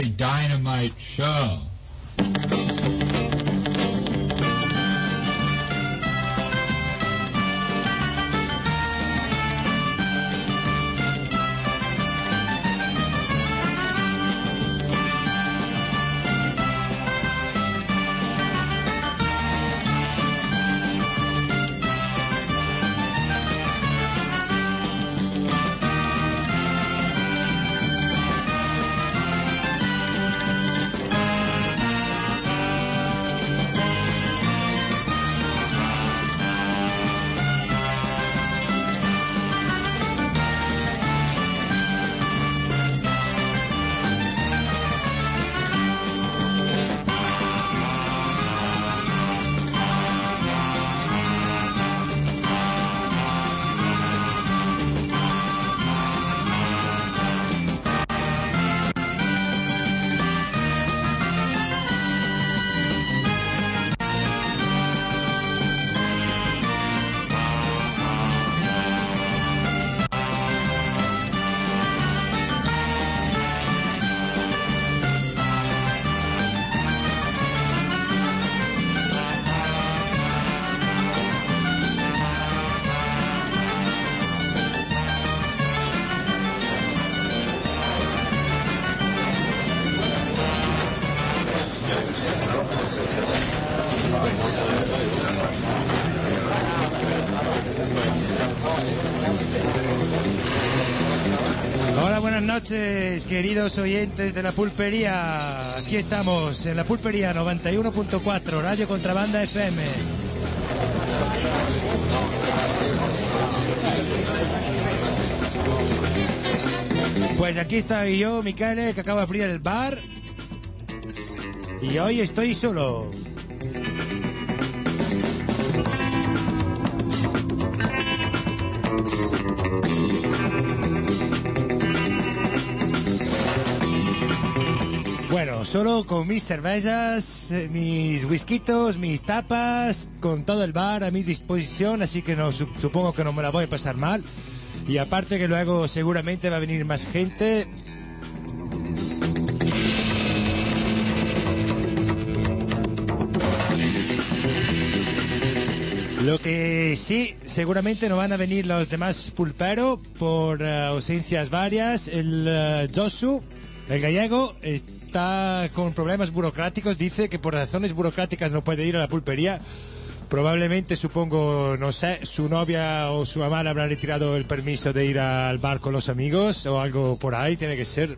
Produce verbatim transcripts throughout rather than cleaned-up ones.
Dynamite Show. Hola, buenas noches, queridos oyentes de La Pulpería. Aquí estamos en La Pulpería noventa y uno punto cuatro, Radio Contrabanda F M. Pues aquí estoy yo, Michele, que acabo de abrir el bar. Y hoy estoy solo. Bueno, solo con mis cervezas, mis whiskitos, mis tapas, con todo el bar a mi disposición, así que no supongo que no me la voy a pasar mal. Y aparte que luego seguramente va a venir más gente. Lo que sí, seguramente no van a venir los demás pulperos por uh, ausencias varias. El uh, Josu, el gallego, está con problemas burocráticos. Dice que por razones burocráticas no puede ir a la pulpería. Probablemente, supongo, no sé, su novia o su mamá le habrá retirado el permiso de ir al bar con los amigos o algo por ahí, tiene que ser.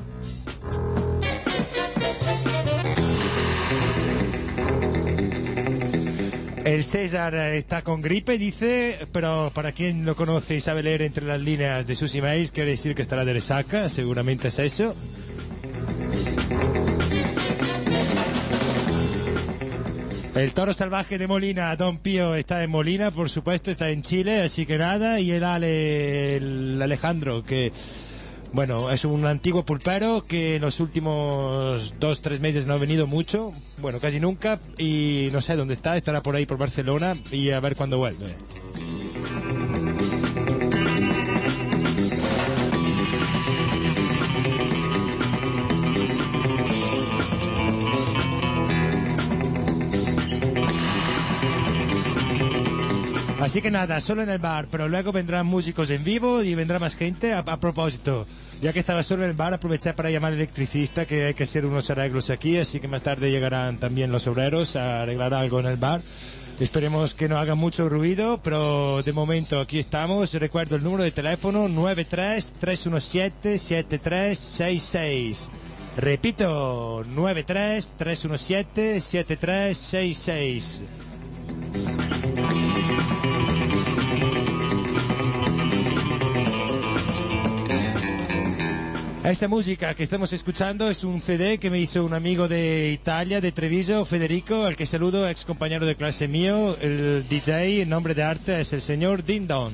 El César está con gripe, dice, pero para quien lo conoce y sabe leer entre las líneas de sus emails, quiere decir que estará de resaca, seguramente es eso. El toro salvaje de Molina, Don Pío, está en Molina, por supuesto, está en Chile, así que nada. Y el Ale, el Alejandro, que, bueno, es un antiguo pulpero que en los últimos dos, tres meses no ha venido mucho, bueno, casi nunca, y no sé dónde está, estará por ahí por Barcelona, y a ver cuándo vuelve. Así que nada, solo en el bar, pero luego vendrán músicos en vivo y vendrá más gente. A, a propósito, ya que estaba solo en el bar, aproveché para llamar al electricista, que hay que hacer unos arreglos aquí, así que más tarde llegarán también los obreros a arreglar algo en el bar. Esperemos que no haga mucho ruido, pero de momento aquí estamos. Recuerdo el número de teléfono nueve tres, tres uno siete, siete tres seis seis. Repito, nueve tres, tres uno siete, siete tres seis seis. Esa música que estamos escuchando es un C D que me hizo un amigo de Italia, de Treviso, Federico, al que saludo, ex compañero de clase mío. El D J, en nombre de arte, es el señor Dindon.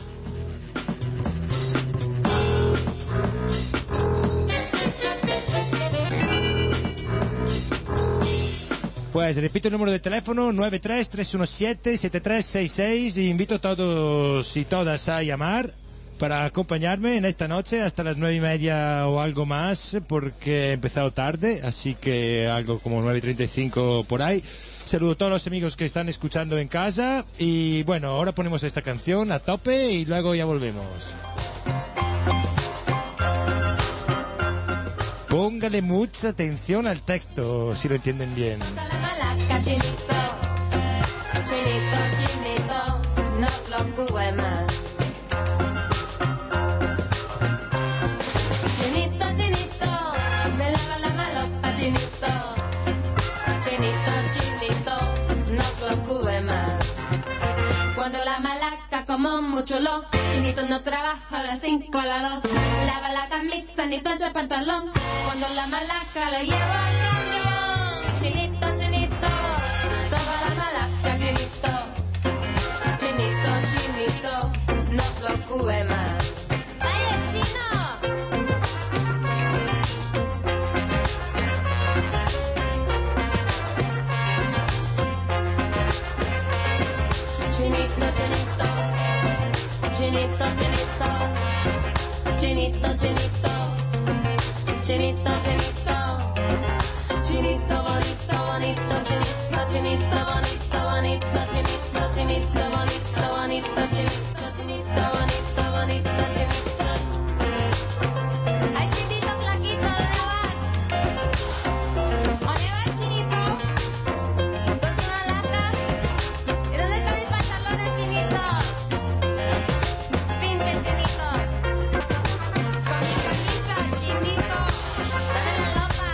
Pues repito el número de teléfono nueve tres, tres uno siete, siete tres seis seis y invito a todos y todas a llamar para acompañarme en esta noche hasta las nueve y media o algo más, porque he empezado tarde, así que algo como nueve y treinta y cinco por ahí. Saludo a todos los amigos que están escuchando en casa y bueno, ahora ponemos esta canción a tope y luego ya volvemos. Póngale mucha atención al texto, si lo entienden bien. Chinito, chinito, no fluctúe más. Chinito, chinito, me lava la malopa, chinito. Chinito, chinito, no fluctúe más. Cuando la malaca como mucho lo, chinito no trabaja a las cinco a las dos. Lava la camisa ni plancha el pantalón. Cuando la malaca la lleva al camión. Chinito, chinito, toda la malaca, chinito. Chinito, chinito, no fluctúe más. ¡Ay, el chino! Chinito, chinito, chinito, chinito, chinito, chinito, chinito, chinito, chinito bonito, bonito, chinito, chinito bonito, bonito, chinito, chinito bonito, bonito, chinito, chinito bonito, bonito, chinito. Ay, chinito flaquito, ¿dónde vas? ¿Dónde vas, chinito? Con su malaca. ¿Y dónde están mis pantalones, chinito? Pinche chinito. Con mi camisa, chinito. Dame la lopa.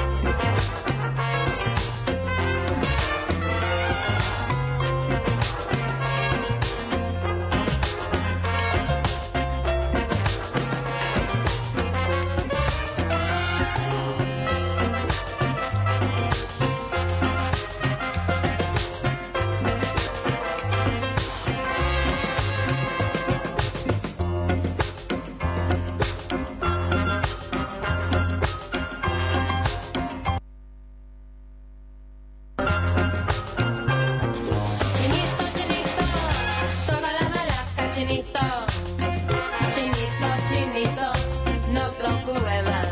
Chinito, chinito, toca la malaca, chinito. Chinito, chinito, no preocupe más.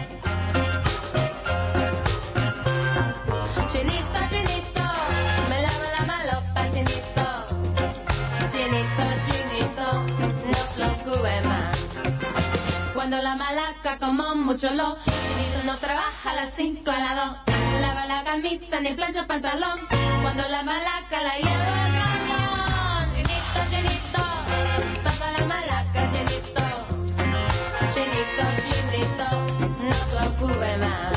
Chinito, chinito, me lava la malopa, chinito. Chinito, chinito, no preocupe más. Cuando la malaca como mucho lo, chinito no trabaja a las cinco a las dos. Lava la camisa ni plancha el pantalón. Cuando la malaca la lleva al camión. Chinito, chinito, toca la malaca, chinito. Chinito, chinito, no preocupe más.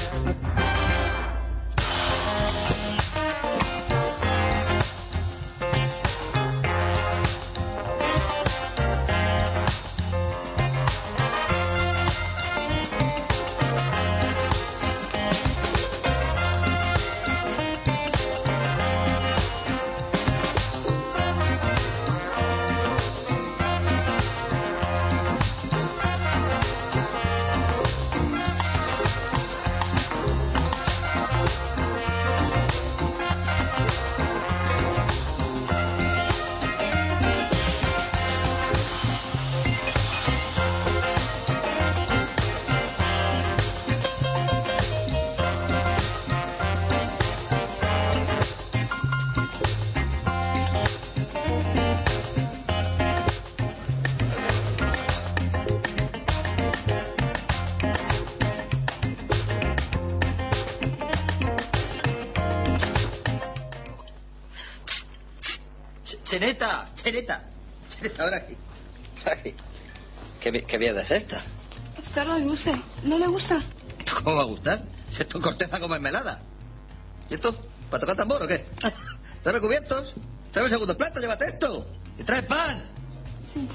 Chinita, chinita, chinita, ahora aquí. Ay, ¿qué, mi- qué mierda es esta? Esto no le gusta. ¿No le gusta? ¿Cómo va a gustar? Si esto es corteza con mermelada. ¿Y esto? ¿Para tocar tambor o qué? Tráeme cubiertos, tráeme segundo plato, llévate esto. Y trae pan. Sí.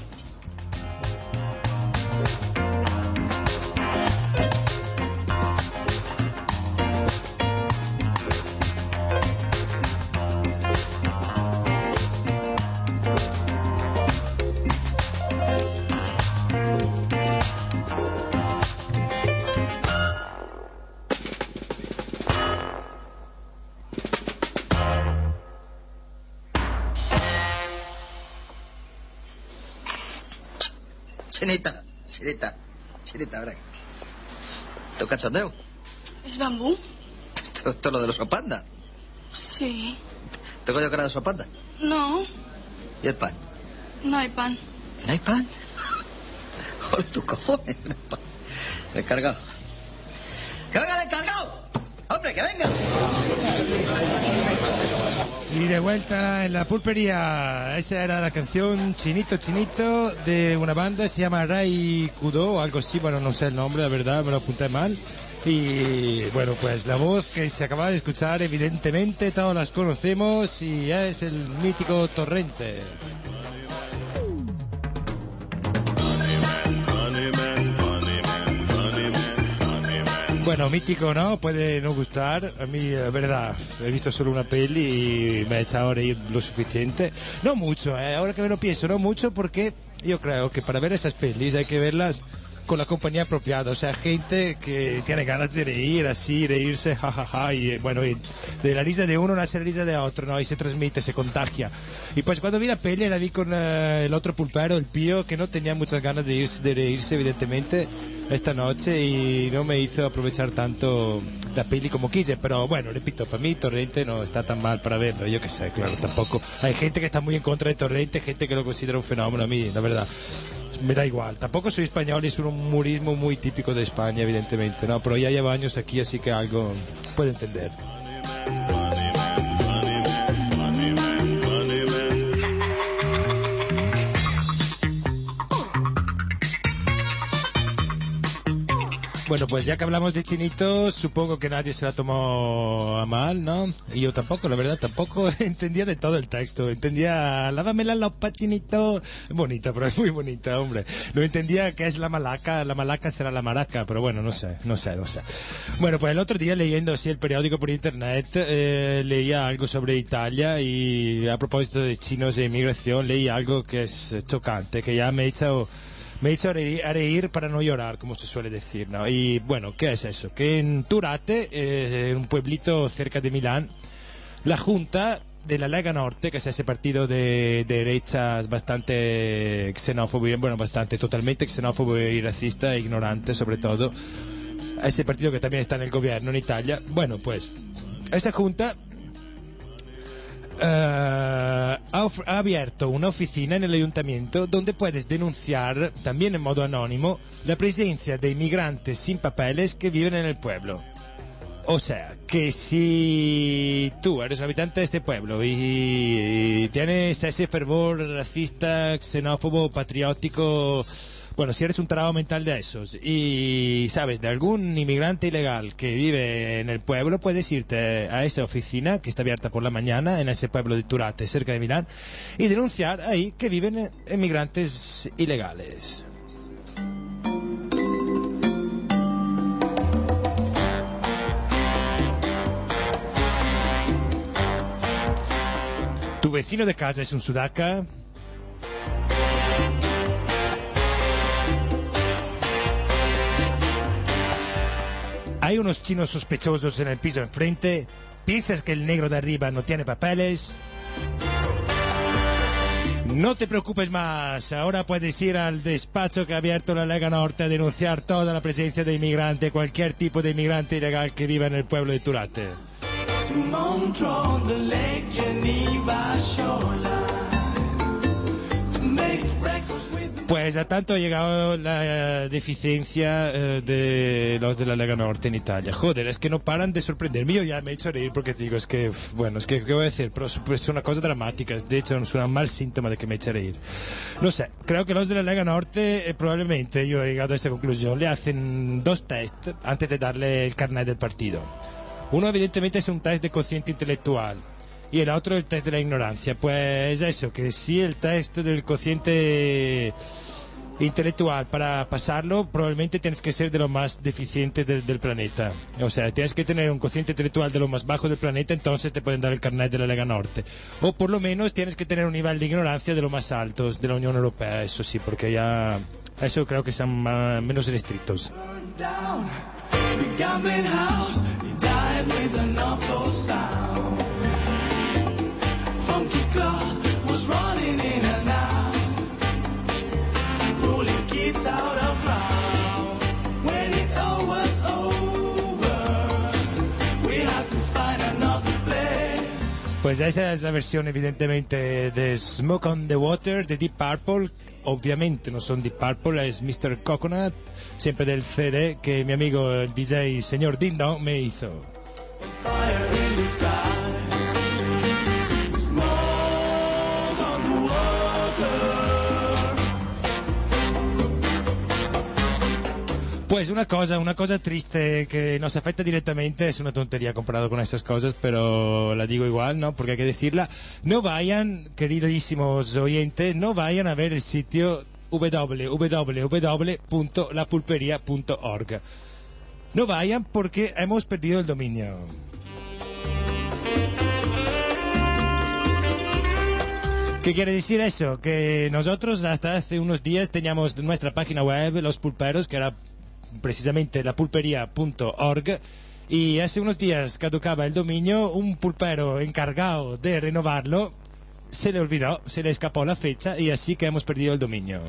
Chinita, chinita, chinita, ¿verdad? ¿Esto es cachondeo? ¿Es bambú? Esto, esto es lo de los sopanda. Sí. ¿Tengo yo cara de sopanda? No, ¿Y el pan? no hay pan. ¿No hay pan? Joder, tus cojones. No hay pan. El encargado. ¡Que venga el encargado! ¡Hombre, que venga! Y de vuelta en la pulpería. Esa era la canción Chinito Chinito de una banda, se llama Rai Kudo o algo así, bueno, no sé el nombre, la verdad, me lo apunté mal. Y bueno, pues la voz que se acaba de escuchar, evidentemente todos las conocemos y es el mítico Torrente. Bueno, mítico, ¿no? Puede no gustar. A mí, la verdad, he visto solo una peli y me ha echado a reír lo suficiente. No mucho, ¿eh? Ahora que me lo pienso, no mucho porque yo creo que para ver esas pelis hay que verlas con la compañía apropiada. O sea, gente que tiene ganas de reír, así, reírse, jajaja. Ja, ja, y bueno, y de la risa de uno nace la risa de otro, ¿no? Y se transmite, se contagia. Y pues cuando vi la peli la vi con uh, el otro pulpero, el Pío, que no tenía muchas ganas de, irse, de reírse, evidentemente, esta noche y no me hizo aprovechar tanto la peli como quise, pero bueno, repito, para mí Torrente no está tan mal para verlo, yo qué sé, claro, tampoco. Hay gente que está muy en contra de Torrente, gente que lo considera un fenómeno, a mí, la verdad, me da igual. Tampoco soy español y es un humorismo muy típico de España, evidentemente, ¿no? Pero ya llevo años aquí, así que algo puedo entender. Bueno, pues ya que hablamos de chinitos, supongo que nadie se la tomó a mal, ¿no? Y yo tampoco, la verdad, tampoco entendía de todo el texto. Entendía, lávame la lopa, chinito. Bonita, pero es muy bonita, hombre. No entendía qué es la malaca, la malaca será la maraca, pero bueno, no sé, no sé, no sé. Bueno, pues el otro día leyendo así el periódico por internet, eh, leía algo sobre Italia y a propósito de chinos e inmigración, leí algo que es chocante, que ya me he echado... Me he hecho a reír, a reír para no llorar, como se suele decir, ¿no? Y bueno, ¿qué es eso? Que en Turate, eh, en un pueblito cerca de Milán, la Junta de la Lega Norte, que es ese partido de, de derechas bastante xenófobo, bueno, bastante, totalmente xenófobo y racista e ignorante, sobre todo, ese partido que también está en el gobierno en Italia, bueno, pues, esa Junta... Uh, ha, ha abierto una oficina en el ayuntamiento donde puedes denunciar, también en modo anónimo, la presencia de inmigrantes sin papeles que viven en el pueblo. O sea, que si tú eres un habitante de este pueblo y, y tienes ese fervor racista, xenófobo, patriótico... Bueno, si eres un tarado mental de esos y sabes de algún inmigrante ilegal que vive en el pueblo, puedes irte a esa oficina que está abierta por la mañana en ese pueblo de Turate, cerca de Milán, y denunciar ahí que viven inmigrantes ilegales. ¿Tu vecino de casa es un sudaca? Hay unos chinos sospechosos en el piso enfrente. ¿Piensas que el negro de arriba no tiene papeles? No te preocupes más. Ahora puedes ir al despacho que ha abierto la Lega Norte a denunciar toda la presencia de inmigrante, cualquier tipo de inmigrante ilegal que viva en el pueblo de Turate. Pues a tanto ha llegado la deficiencia eh, de los de la Lega Norte en Italia. Joder, es que no paran de sorprenderme. Yo ya me he hecho reír porque te digo, es que, bueno, es que, ¿qué voy a decir? Pero es una cosa dramática. De hecho, es un mal síntoma de que me eche a reír. No sé, creo que los de la Lega Norte, eh, probablemente, yo he llegado a esa conclusión, le hacen dos test antes de darle el carnet del partido. Uno, evidentemente, es un test de cociente intelectual. Y el otro, el test de la ignorancia. Pues eso, que si el test del cociente intelectual, para pasarlo, probablemente tienes que ser de los más deficientes del, del planeta. O sea, tienes que tener un cociente intelectual de lo más bajo del planeta, entonces te pueden dar el carnet de la Lega Norte. O por lo menos tienes que tener un nivel de ignorancia de lo más altos de la Unión Europea, eso sí, porque ya... Eso creo que son más, menos estrictos. Funky club was running in and out, rolling kids Pues esa es la versión evidentemente de Smoke on the Water de Deep Purple. Obviamente no son Deep Purple, es mister Coconut, siempre del C D que mi amigo el D J señor Dindo me hizo. Pues una cosa, una cosa triste que nos afecta directamente, es una tontería comparado con estas cosas, pero la digo igual, ¿no? Porque hay que decirla. No vayan, queridísimos oyentes, no vayan a ver el sitio doble u doble u doble u punto la pulpería punto org. No vayan porque hemos perdido el dominio. ¿Qué quiere decir eso? Que nosotros hasta hace unos días teníamos nuestra página web, Los Pulperos, que era precisamente la pulpería punto org, y hace unos días caducaba el dominio. Un pulpero encargado de renovarlo se le olvidó, se le escapó la fecha y así que hemos perdido el dominio.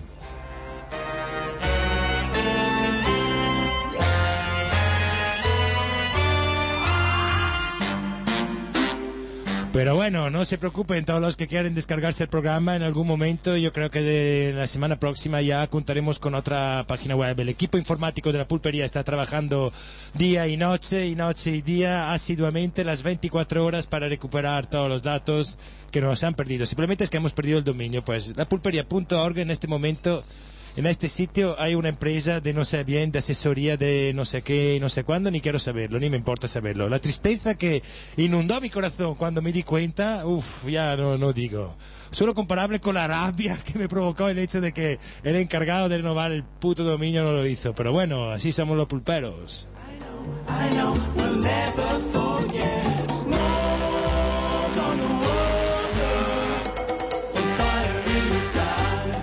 Pero bueno, no se preocupen todos los que quieren descargarse el programa en algún momento. Yo creo que de la semana próxima ya contaremos con otra página web. El equipo informático de la pulpería está trabajando día y noche, y noche y día, asiduamente, las veinticuatro horas para recuperar todos los datos que nos han perdido. Simplemente es que hemos perdido el dominio. Pues la pulpería punto org en este momento... En este sitio hay una empresa de no sé bien, de asesoría de no sé qué, no sé cuándo, ni quiero saberlo, ni me importa saberlo. La tristeza que inundó mi corazón cuando me di cuenta, uff, ya no, no digo. Solo comparable con la rabia que me provocó el hecho de que el encargado de renovar el puto dominio no lo hizo. Pero bueno, así somos los pulperos. I know, I know, we'll never forget. Smoke on the water, fire in the sky.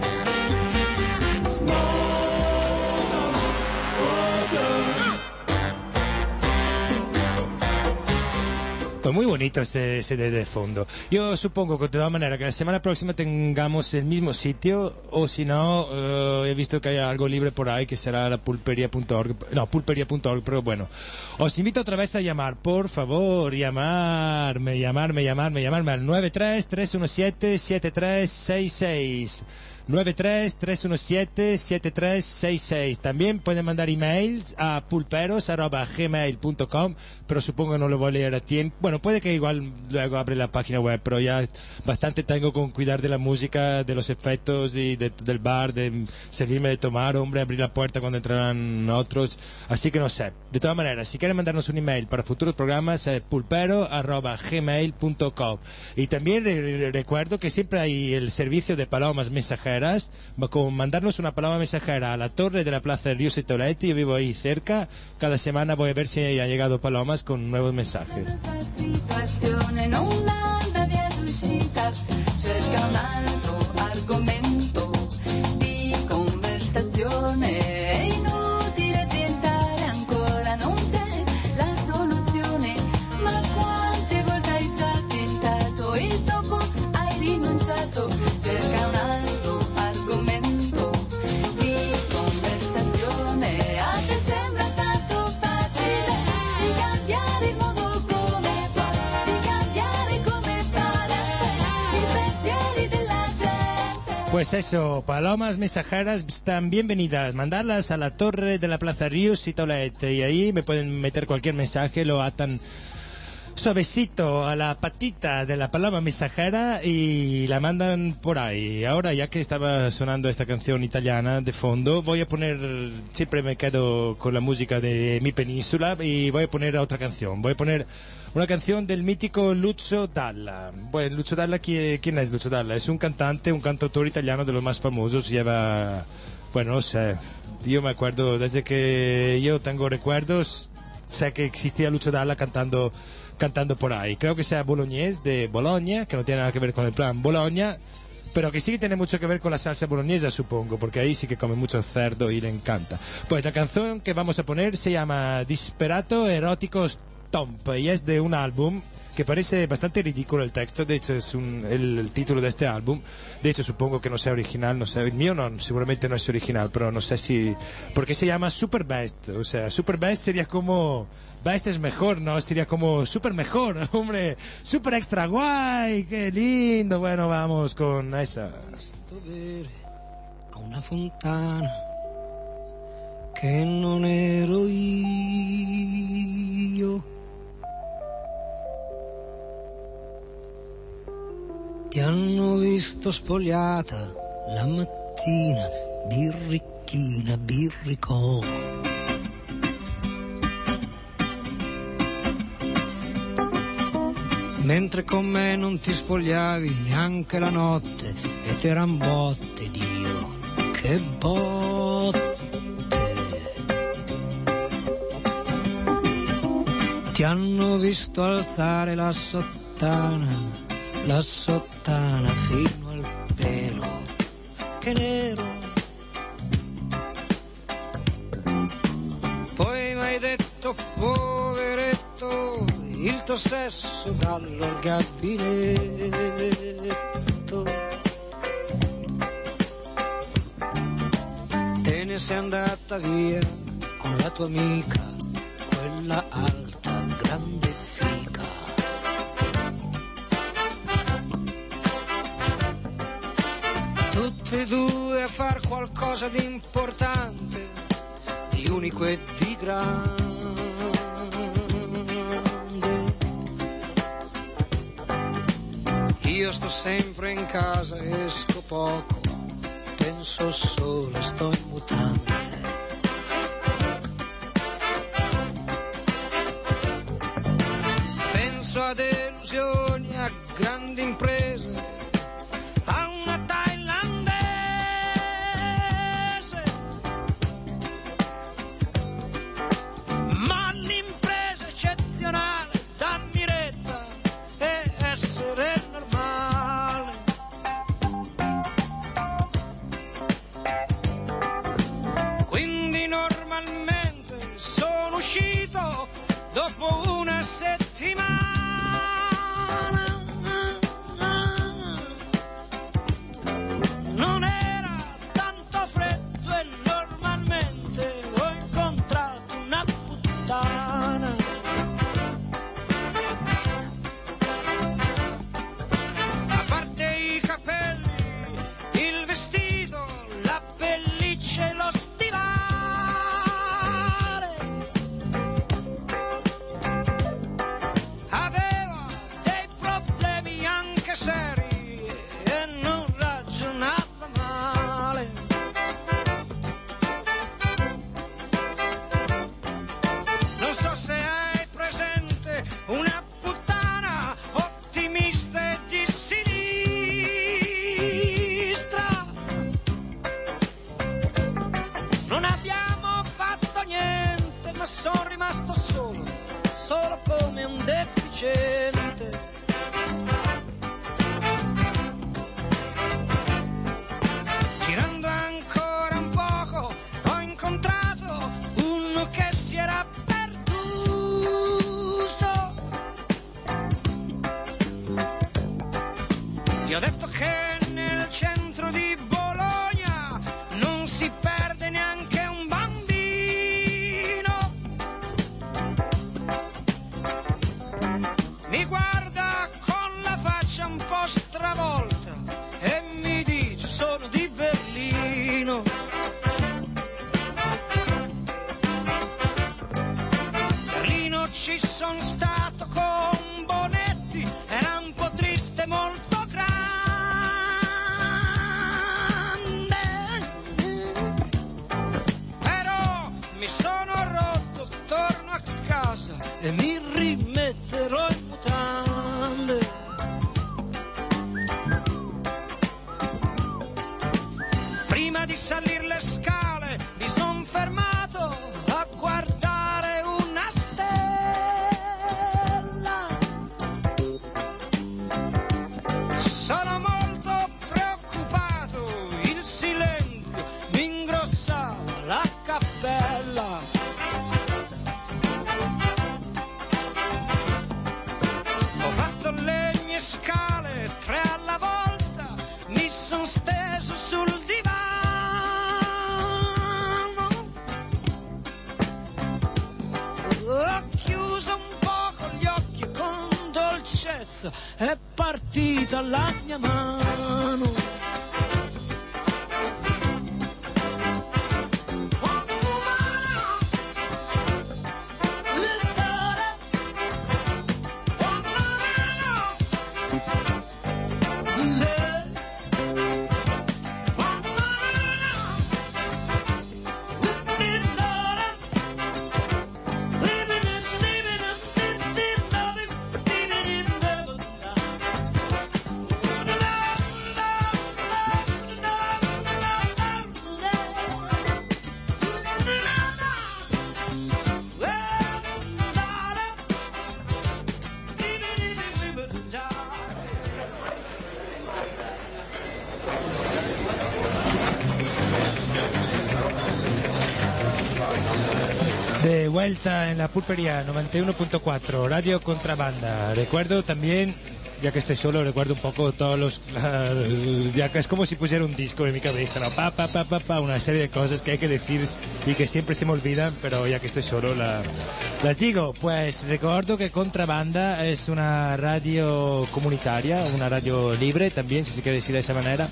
Pues muy bonito ese, ese de, de fondo. Yo supongo que de todas maneras que la semana próxima tengamos el mismo sitio, o si no, uh, he visto que hay algo libre por ahí que será la pulpería punto org. No, pulpería punto org, pero bueno. Os invito otra vez a llamar, por favor, llamarme, llamarme, llamarme, llamarme al nueve tres, tres uno siete, siete tres seis seis. nueve tres, tres uno siete, siete tres seis seis. También pueden mandar emails a pulperos arroba gmail punto com, pero supongo que no lo voy a leer a tiempo. Bueno, puede que igual luego abre la página web, pero ya bastante tengo con cuidar de la música, de los efectos y de, del bar, de servirme de tomar, hombre, abrir la puerta cuando entrarán otros. Así que no sé. De todas maneras, si quieren mandarnos un email para futuros programas, eh, pulpero arroba gmail punto com. Y también eh, recuerdo que siempre hay el servicio de palomas mensajeras, con mandarnos una paloma mensajera a la torre de la Plaza Ríos y Toletti. Yo vivo ahí cerca. Cada semana voy a ver si han llegado palomas con nuevos mensajes. Pues eso, palomas mensajeras están bienvenidas. Mandarlas a la torre de la Plaza Ríos y Toletti, y ahí me pueden meter cualquier mensaje, lo atan suavecito a la patita de la paloma mensajera y la mandan por ahí. Ahora, ya que estaba sonando esta canción italiana de fondo, voy a poner, siempre me quedo con la música de mi península, y voy a poner otra canción. Voy a poner una canción del mítico Lucio Dalla. Bueno, Lucio Dalla, ¿quién es Lucio Dalla? Es un cantante, un cantautor italiano de los más famosos. Lleva, bueno, no sé, yo me acuerdo, desde que yo tengo recuerdos, sé que existía Lucio Dalla cantando cantando por ahí. Creo que sea bolognese, de Bologna, que no tiene nada que ver con el plan Bologna, pero que sí tiene mucho que ver con la salsa bolognesa, supongo, porque ahí sí que come mucho cerdo y le encanta. Pues la canción que vamos a poner se llama Disperato Erótico Tomp y es de un álbum que parece bastante ridículo el texto. De hecho es un, el, el título de este álbum. De hecho supongo que no sea original, no sé, el mío no, seguramente no es original, pero no sé si, porque se llama Super Best. O sea, Super Best sería como Best es mejor, ¿no? Sería como super mejor, hombre, super extra guay, qué lindo. Bueno, vamos con esa. A una fontana che non ero io. Ti hanno visto spogliata la mattina, birricchina, birricò. Mentre con me non ti spogliavi neanche la notte ed eran botte, Dio, che botte. Ti hanno visto alzare la sottana, la sottana fino al pelo, che nero. Poi m'hai detto, poveretto, il tuo sesso dallo al gabinetto. Te ne sei andata via con la tua amica, quella alta, grande figa. Tutti e due a far qualcosa di importante, di unico e di grande. Io sto sempre in casa, esco poco, penso solo, sto in mutande. Penso a delusioni, a grandi imprese, a una thailandese, ma l'impresa eccezionale, dammi retta e essere normale. Quindi normalmente sono uscito dopo una settimana. Non era tanto freddo e normalmente ho incontrato una puttana. A parte i capelli, il vestito, la pelliccia e lo stivale, aveva dei problemi anche seri e non ragionava male. Non so se hai presente una puttana ottimista e di sinistra. Non abbiamo fatto niente, ma sono rimasto solo, solo come un deficiente. Girando ancora un poco ho incontrato uno che si era perduto. Gli ho detto che nel centro di Bologna non si perde neanche un bambino. Mi guarda con la faccia un po' stravolta e mi dice sono di Berlino. Berlino ci son stato con Bonetti, era un po' triste, molto grande. Però mi sono rotto, torno a casa e mi rimetterò in mutande. Prima di salire le scale mi son fermato a guardare una stella. Sono molto preoccupato, il silenzio mi ingrossava la cappella. ragazza, è partita la mia mano. De vuelta en la pulpería noventa y uno punto cuatro, Radio Contrabanda. Recuerdo también, ya que estoy solo, recuerdo un poco todos los... La, ya que es como si pusiera un disco en mi cabeza, ¿no? Pa, pa, pa, pa, pa, una serie de cosas que hay que decir y que siempre se me olvidan, pero ya que estoy solo la, las digo. Pues recuerdo que Contrabanda es una radio comunitaria, una radio libre también, si se quiere decir de esa manera.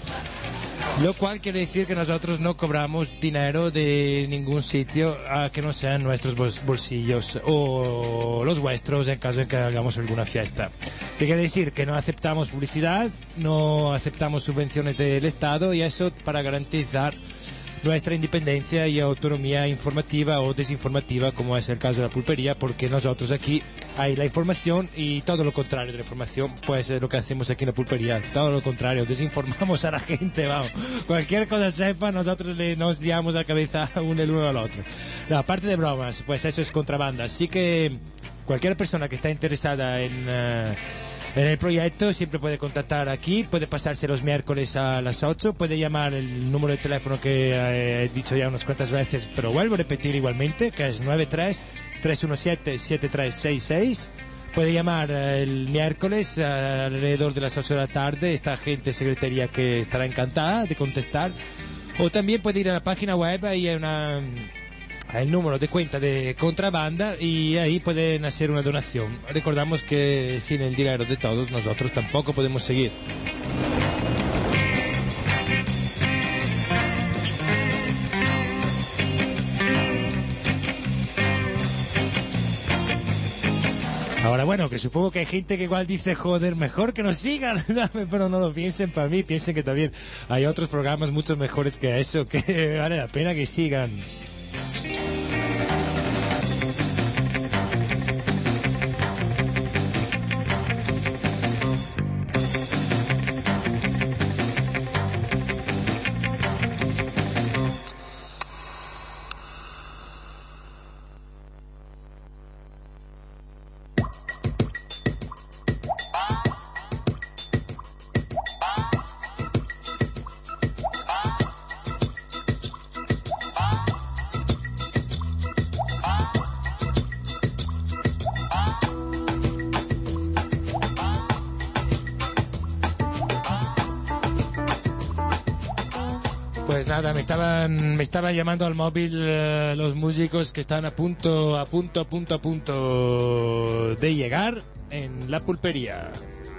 Lo cual quiere decir que nosotros no cobramos dinero de ningún sitio a que no sean nuestros bolsillos o los vuestros en caso de que hagamos alguna fiesta. ¿Qué quiere decir? Que no aceptamos publicidad, no aceptamos subvenciones del Estado y eso para garantizar nuestra independencia y autonomía informativa o desinformativa, como es el caso de la pulpería, porque nosotros aquí hay la información y todo lo contrario de la información, pues es lo que hacemos aquí en la pulpería, todo lo contrario, desinformamos a la gente, vamos, cualquier cosa sepa, nosotros le, nos liamos la cabeza uno el uno al otro. No, aparte de bromas, pues eso es Contrabanda, así que cualquier persona que está interesada en... Uh, En el proyecto siempre puede contactar aquí, puede pasarse los miércoles a las ocho, puede llamar el número de teléfono que eh, he dicho ya unas cuantas veces, pero vuelvo a repetir igualmente, que es nueve tres, tres uno siete, siete tres seis seis. Puede llamar eh, el miércoles eh, alrededor de las ocho de la tarde, esta gente de secretaría que estará encantada de contestar. O también puede ir a la página web, ahí hay una... el número de cuenta de Contrabanda y ahí pueden hacer una donación. Recordamos que sin el dinero de todos nosotros tampoco podemos seguir. Ahora bueno, que supongo que hay gente que igual dice, joder, mejor que nos sigan, pero no lo piensen para mí, piensen que también hay otros programas mucho mejores que eso, que vale la pena que sigan. Nada, me estaban me estaban llamando al móvil uh, los músicos que están a punto, a punto, a punto, a punto de llegar en la pulpería.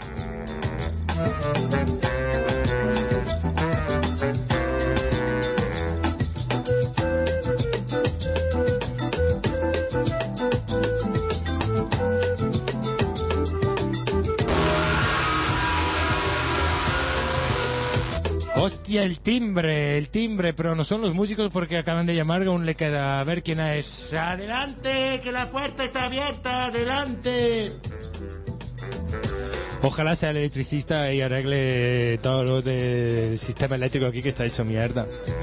Hostia, el timbre, el timbre, pero no son los músicos porque acaban de llamar, aún le queda a ver quién es. ¡Adelante, que la puerta está abierta! ¡Adelante! Ojalá sea el electricista y arregle todo lo del sistema eléctrico aquí que está hecho mierda.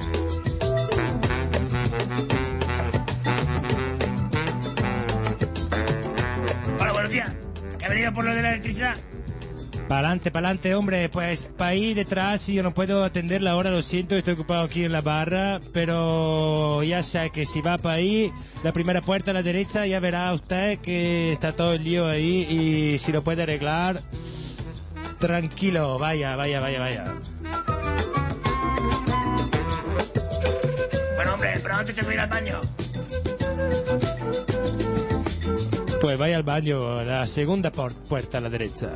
Hola, buenos días. ¿Que ha venido por lo de la electricidad? Pa'lante, pa'lante, hombre, pues pa' ahí detrás yo no puedo atenderla ahora, lo siento, estoy ocupado aquí en la barra, pero ya sé que si va pa' ahí, la primera puerta a la derecha, ya verá usted que está todo el lío ahí y si lo puede arreglar, tranquilo, vaya, vaya, vaya, vaya. Bueno, hombre, pero antes tengo que ir al baño. Pues vaya al baño, la segunda por- puerta a la derecha.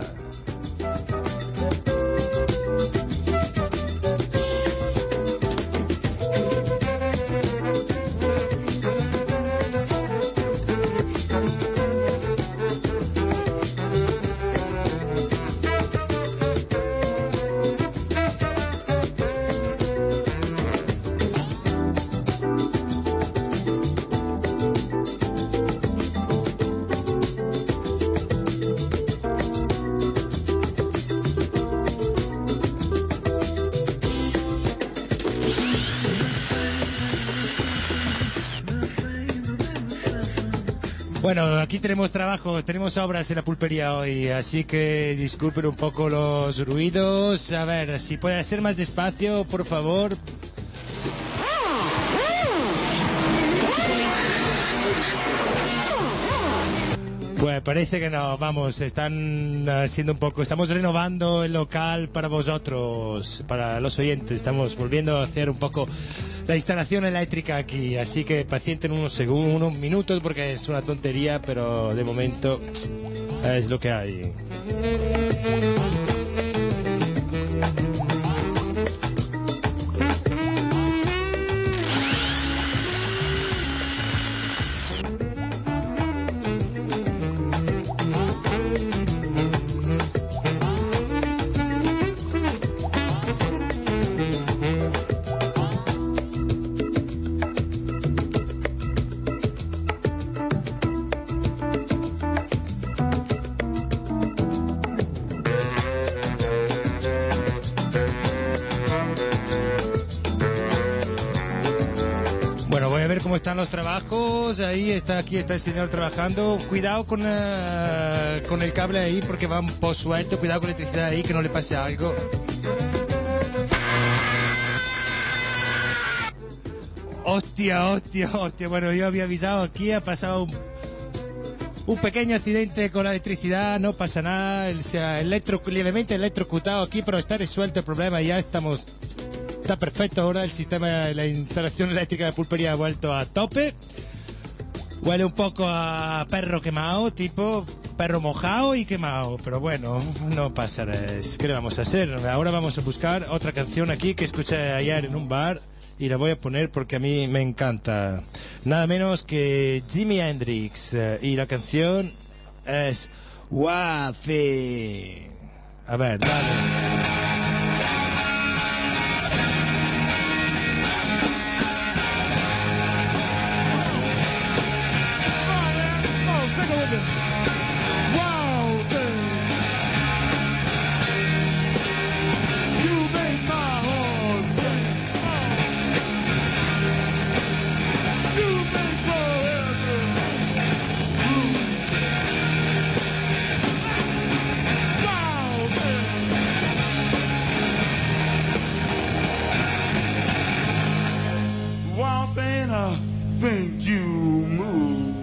Bueno, aquí tenemos trabajo, tenemos obras en la pulpería hoy, así que disculpen un poco los ruidos. A ver, si puede ser más despacio, por favor. Pues parece que no, vamos, están haciendo un poco, estamos renovando el local para vosotros, para los oyentes, estamos volviendo a hacer un poco la instalación eléctrica aquí, así que pacienten unos segundos, unos minutos, porque es una tontería, pero de momento es lo que hay. Cómo están los trabajos, ahí está, aquí está el señor trabajando, cuidado con, uh, con el cable ahí porque va un poco suelto, cuidado con la electricidad ahí que no le pase algo. Hostia, hostia, hostia, bueno, yo había avisado aquí, ha pasado un, un pequeño accidente con la electricidad, no pasa nada, el, se ha electro, levemente electrocutado aquí, pero está resuelto el problema, ya estamos... Está perfecto ahora el sistema, la instalación eléctrica de pulpería ha vuelto a tope. Huele un poco a perro quemado, tipo perro mojado y quemado. Pero bueno, no pasará. ¿Qué le vamos a hacer? Ahora vamos a buscar otra canción aquí que escuché ayer en un bar y la voy a poner porque a mí me encanta. Nada menos que Jimi Hendrix. Y la canción es Waffy. A ver, dale. Think you move,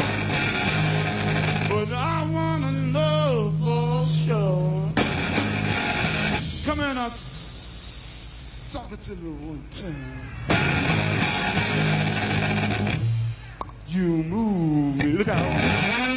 but I wanna know for sure. Come in, I suck it to the one time. You move me, look out.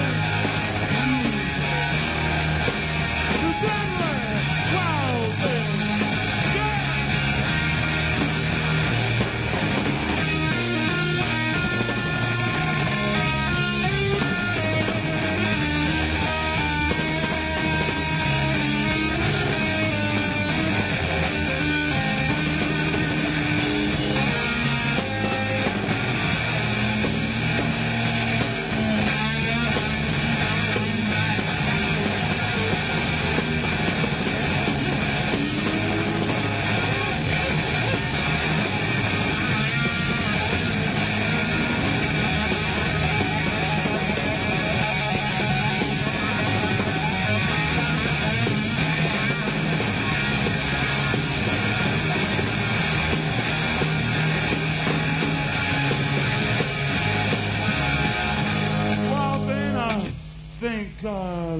Wow,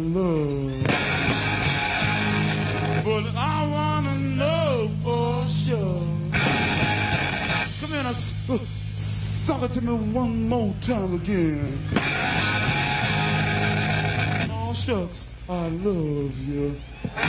love. But I wanna know for sure. Come here, now, uh, suck it to me one more time again. Oh, shucks, I love you.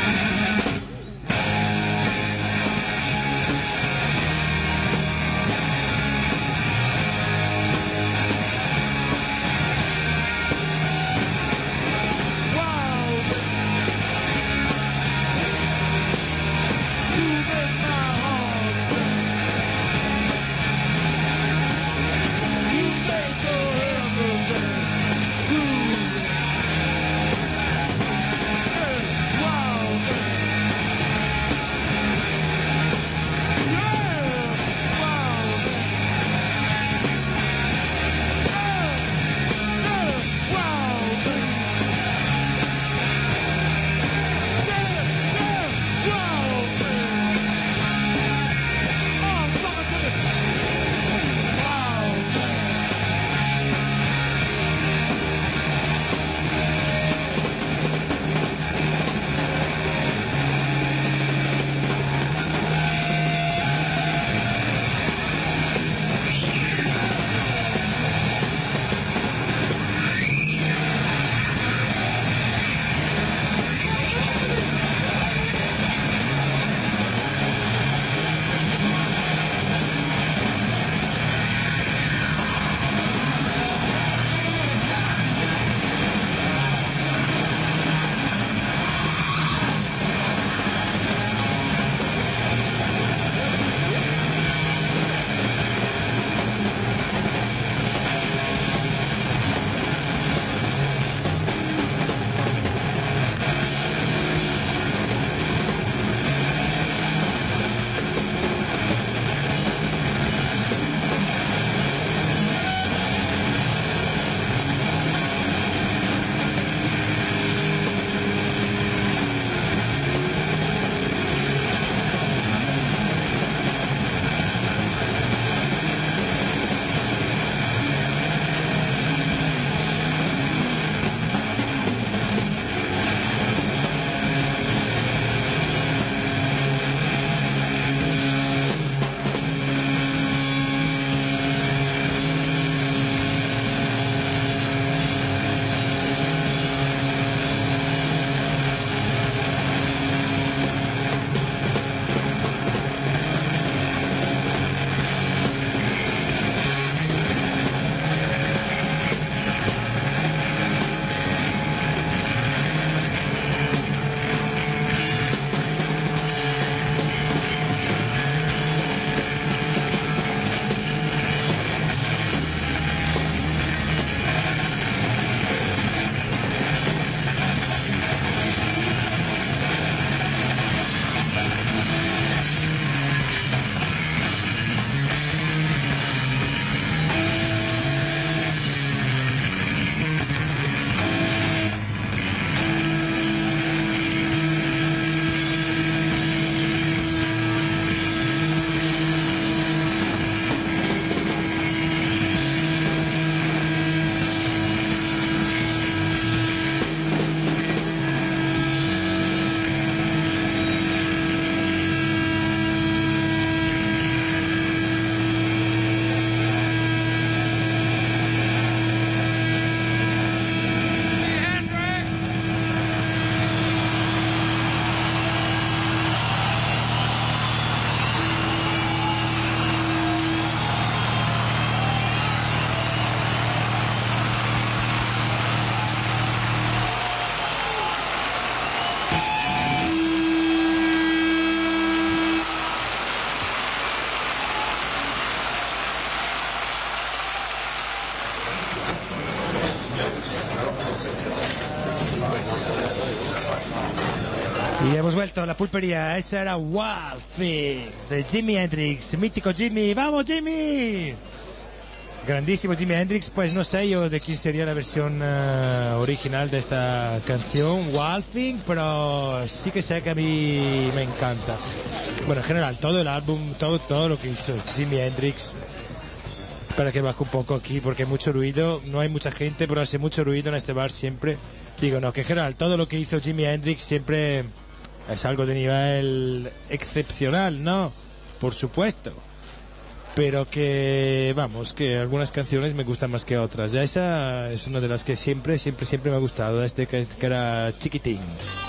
Y hemos vuelto a la pulpería. Esa era Wild Thing de Jimi Hendrix. Mítico Jimi. ¡Vamos, Jimi! Grandísimo Jimi Hendrix. Pues no sé yo de quién sería la versión uh, original de esta canción, Wild Thing, pero sí que sé que a mí me encanta. Bueno, en general, todo el álbum, todo, todo lo que hizo Jimi Hendrix. Espera que bajo un poco aquí porque hay mucho ruido. No hay mucha gente, pero hace mucho ruido en este bar siempre. Digo, no, que en general todo lo que hizo Jimi Hendrix siempre es algo de nivel excepcional, ¿no? Por supuesto. Pero que, vamos, que algunas canciones me gustan más que otras. Ya esa es una de las que siempre, siempre, siempre me ha gustado, desde que, que era chiquitín.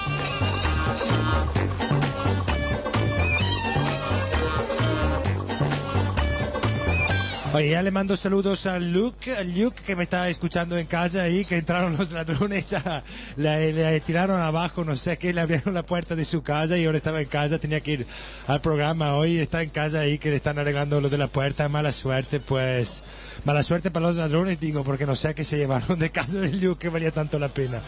Oye, ya le mando saludos a Luke, a Luke que me está escuchando en casa ahí, que entraron los ladrones, a, le, le tiraron abajo, no sé qué, le abrieron la puerta de su casa y ahora estaba en casa, tenía que ir al programa hoy, está en casa ahí que le están arreglando lo de la puerta, mala suerte, pues, mala suerte para los ladrones, digo, porque no sé qué se llevaron de casa de Luke que valía tanto la pena.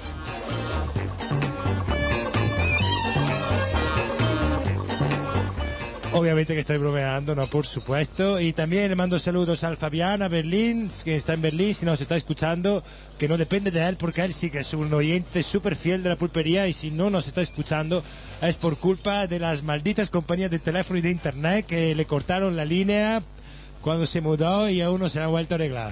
Obviamente que estoy bromeando, no, por supuesto. Y también le mando saludos al Fabián, a Berlín, que está en Berlín, si nos está escuchando, que no depende de él, porque él sí que es un oyente súper fiel de la pulpería, y si no nos está escuchando es por culpa de las malditas compañías de teléfono y de internet que le cortaron la línea cuando se mudó y aún no se la ha vuelto a arreglar.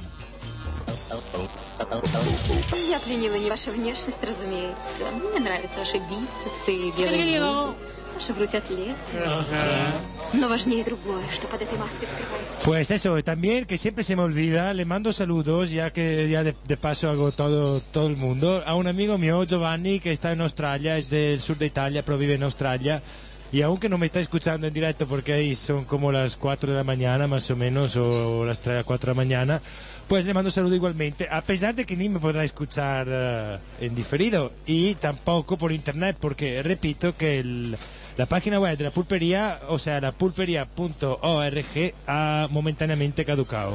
Я пленила не ваша внешность, разумеется. Мне нравятся ваши бицепсы и белые зубы. Ваша грудь атлет. Но важнее другое, что под этой маской скрывается. Pues eso, también que siempre se me olvida, le mando saludos, ya que ya de, de paso hago todo, todo el mundo, a un amigo mío, Giovanni, que está en Australia, es del sur de Italia, pero vive en Australia. Y aunque no me está escuchando en directo porque ahí son como las cuatro de la mañana más o menos, o las tres a cuatro de la mañana, pues le mando saludo igualmente, a pesar de que ni me podrá escuchar uh, en diferido y tampoco por internet, porque repito que el, la página web de la pulpería, o sea, la pulpería punto org, ha momentáneamente caducado.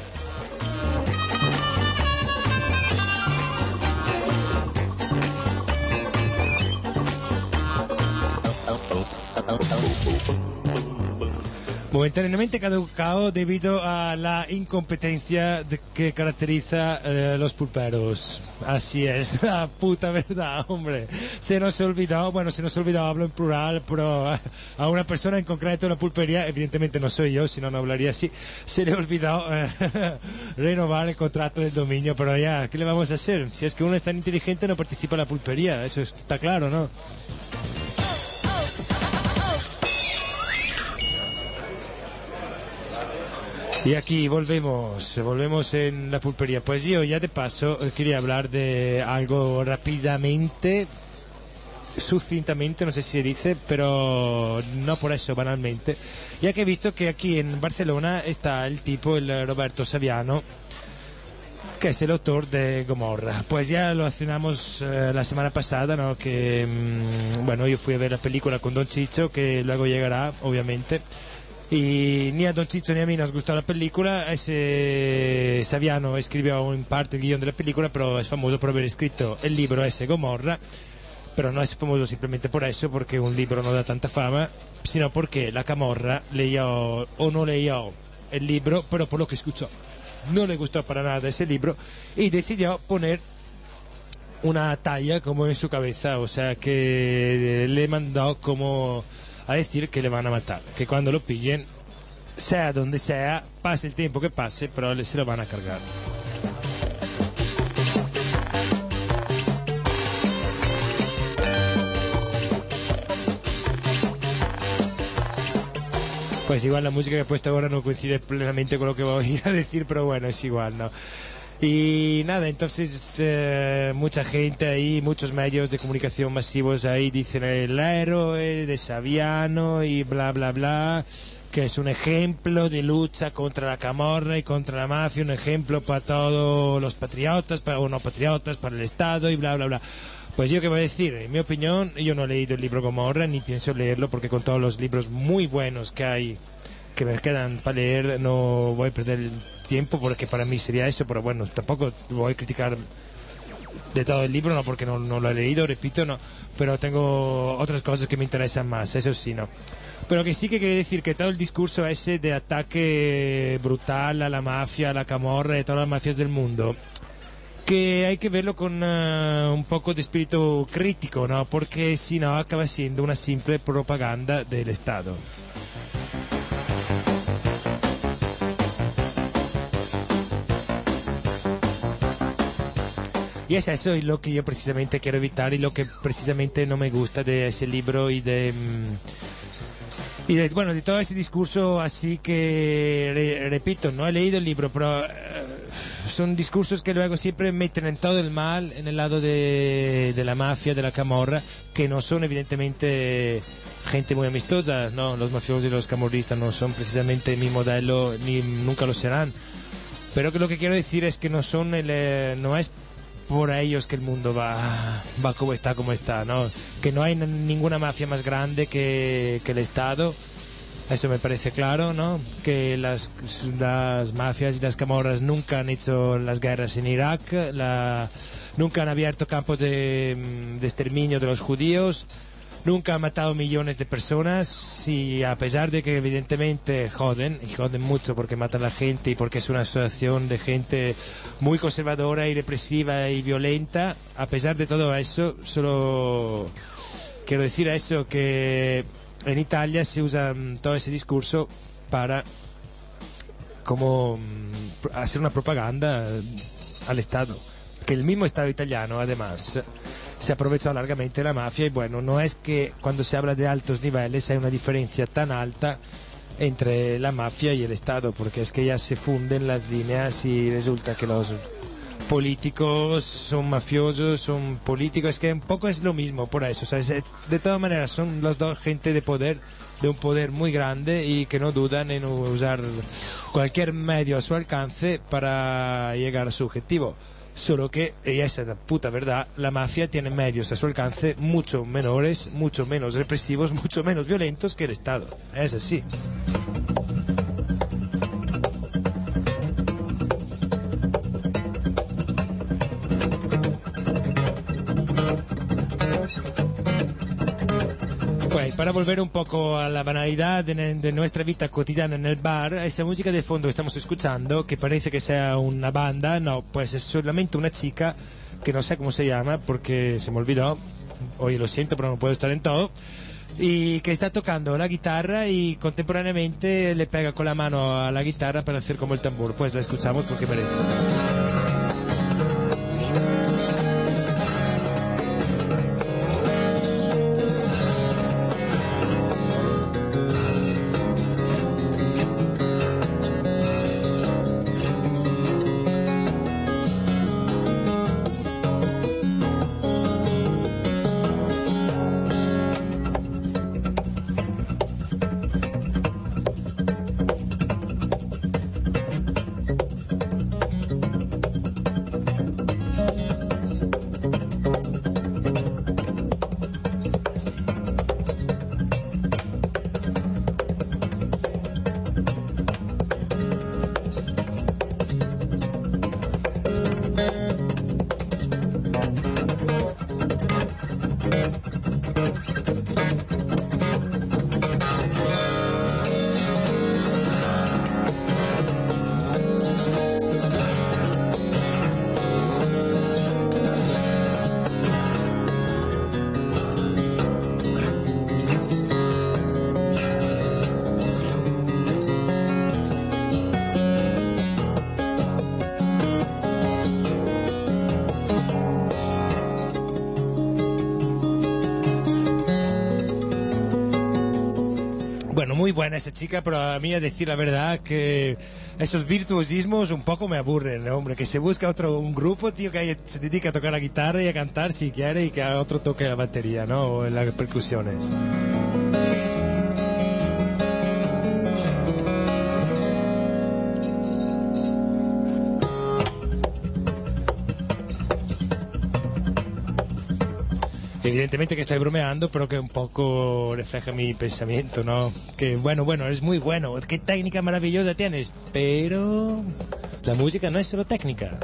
Momentáneamente caducado debido a la incompetencia de que caracteriza eh, los pulperos. Así es, la puta verdad, hombre. Se nos olvidó, bueno, se nos olvidó, hablo en plural, pero a, a una persona en concreto en la pulpería, evidentemente no soy yo, si no, no hablaría así, se le olvidó eh, renovar el contrato del dominio, pero ya, ¿qué le vamos a hacer? Si es que uno es tan inteligente no participa en la pulpería, eso está claro, ¿no? Y aquí volvemos, volvemos en la pulpería. Pues yo ya de paso quería hablar de algo rápidamente, sucintamente, no sé si se dice, pero no por eso, banalmente. Ya que he visto que aquí en Barcelona está el tipo, el Roberto Saviano, que es el autor de Gomorra. Pues ya lo cenamos eh, la semana pasada, ¿no? Que, mmm, bueno, yo fui a ver la película con Don Chicho, que luego llegará, obviamente. Y ni a Don Chicho ni a mí nos gustó la película. Ese Saviano escribió en parte el guión de la película, pero es famoso por haber escrito el libro ese Gomorra, pero no es famoso simplemente por eso, porque un libro no da tanta fama, sino porque la Camorra leyó o no leyó el libro, pero por lo que escuchó no le gustó para nada ese libro y decidió poner una talla como en su cabeza, o sea que le mandó como a decir que le van a matar, que cuando lo pillen, sea donde sea, pase el tiempo que pase, pero se lo van a cargar. Pues igual la música que he puesto ahora no coincide plenamente con lo que voy a decir, pero bueno, es igual, ¿no? Y nada, entonces eh, mucha gente ahí, muchos medios de comunicación masivos ahí dicen el héroe de Saviano y bla bla bla, que es un ejemplo de lucha contra la camorra y contra la mafia, un ejemplo para todos los patriotas, para o no patriotas, para el Estado y bla bla bla. Pues yo qué voy a decir, en mi opinión, yo no he leído el libro Gomorra ni pienso leerlo, porque con todos los libros muy buenos que hay que me quedan para leer no voy a perder el tiempo, porque para mí sería eso, pero bueno, tampoco voy a criticar de todo el libro, no, porque no, no lo he leído, repito, no, pero tengo otras cosas que me interesan más, eso sí, no. Pero que sí que quiere decir que todo el discurso ese de ataque brutal a la mafia, a la camorra y a todas las mafias del mundo, que hay que verlo con uh, un poco de espíritu crítico, ¿no? Porque si no acaba siendo una simple propaganda del Estado. Y es eso lo que yo precisamente quiero evitar y lo que precisamente no me gusta de ese libro y de... Y de, bueno, de todo ese discurso, así que, re, repito, no he leído el libro, pero uh, son discursos que luego siempre meten en todo el mal, en el lado de, de la mafia, de la camorra, que no son evidentemente gente muy amistosa, ¿no? Los mafiosos y los camorristas no son precisamente mi modelo, ni nunca lo serán. Pero que lo que quiero decir es que no son el, no es por ellos que el mundo va, va como está, como está, ¿no? Que no hay ninguna mafia más grande que, que el Estado, eso me parece claro, ¿no? Que las, las mafias y las camorras nunca han hecho las guerras en Irak, la, nunca han abierto campos de, de exterminio de los judíos, nunca han matado millones de personas, y a pesar de que evidentemente joden, y joden mucho porque matan a la gente y porque es una asociación de gente muy conservadora y represiva y violenta, a pesar de todo eso, solo quiero decir eso, que en Italia se usa todo ese discurso para como hacer una propaganda al Estado, que el mismo Estado italiano además se ha aprovechado largamente de la mafia. Y bueno, no es que cuando se habla de altos niveles hay una diferencia tan alta entre la mafia y el Estado, porque es que ya se funden las líneas y resulta que los políticos son mafiosos, son políticos, es que un poco es lo mismo por eso, ¿sabes? De todas maneras son los dos gente de poder, de un poder muy grande, y que no dudan en usar cualquier medio a su alcance para llegar a su objetivo. Solo que, y esa es la puta verdad, la mafia tiene medios a su alcance mucho menores, mucho menos represivos, mucho menos violentos que el Estado. Es así. Pues para volver un poco a la banalidad de, de nuestra vida cotidiana en el bar, esa música de fondo que estamos escuchando, que parece que sea una banda, no, pues es solamente una chica que no sé cómo se llama porque se me olvidó, oye, lo siento, pero no puedo estar en todo, y que está tocando la guitarra y contemporáneamente le pega con la mano a la guitarra para hacer como el tambor. Pues la escuchamos porque merece. Muy buena esa chica, pero a mí, a decir la verdad, que esos virtuosismos un poco me aburren, hombre, que se busca otro, un grupo, tío, que se dedica a tocar la guitarra y a cantar si quiere, y que a otro toque la batería, ¿no? O las percusiones. Evidentemente que estoy bromeando, pero que un poco refleja mi pensamiento, ¿no? Que bueno, bueno, es muy bueno, qué técnica maravillosa tienes, pero la música no es solo técnica.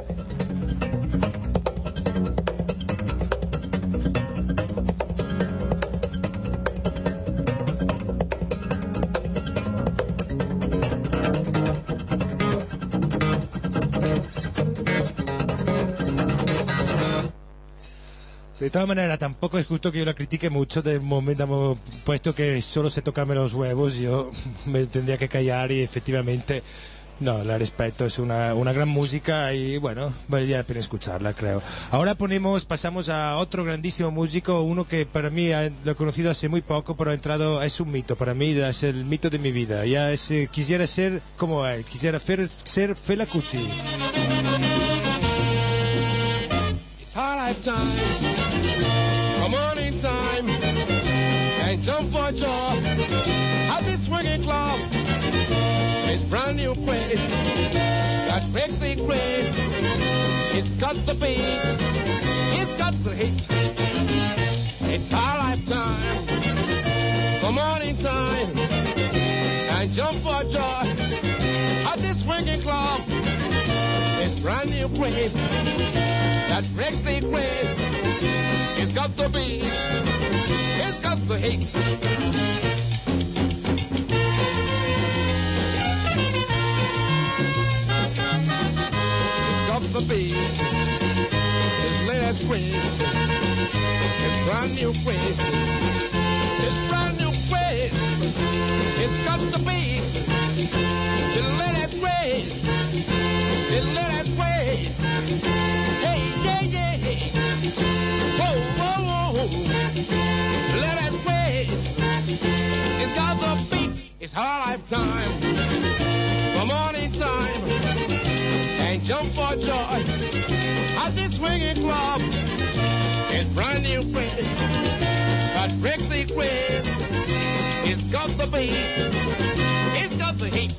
De todas maneras, tampoco es justo que yo la critique mucho, de momento, puesto que solo sé tocarme los huevos, yo me tendría que callar y efectivamente No, la respeto, es una, una gran música y bueno, vale la pena escucharla, creo. Ahora ponemos, pasamos a otro grandísimo músico, uno que para mí lo he conocido hace muy poco, pero ha entrado, es un mito, para mí es el mito de mi vida. Ya es, eh, quisiera ser como él, quisiera fer, ser Fela Kuti. It's our lifetime, come on in time, and jump for joy at this swinging club. It's brand new place that breaks the grace. It's got the beat, it's got the hit. It's our lifetime, come on in time, and jump for joy at this swinging club. It's brand new place that breaks the grace. It's got the beat, it's got the hit. The beat, his latest craze, his brand new craze, his brand new craze. It's got the beat, his latest craze, his latest craze. Hey, yeah, yeah, whoa, whoa, whoa, latest craze. It's got the beat, it's our lifetime, for morning time. And jump for joy at this swinging club. It's brand new place that breaks the grave. It's got the beat, it's got the heat.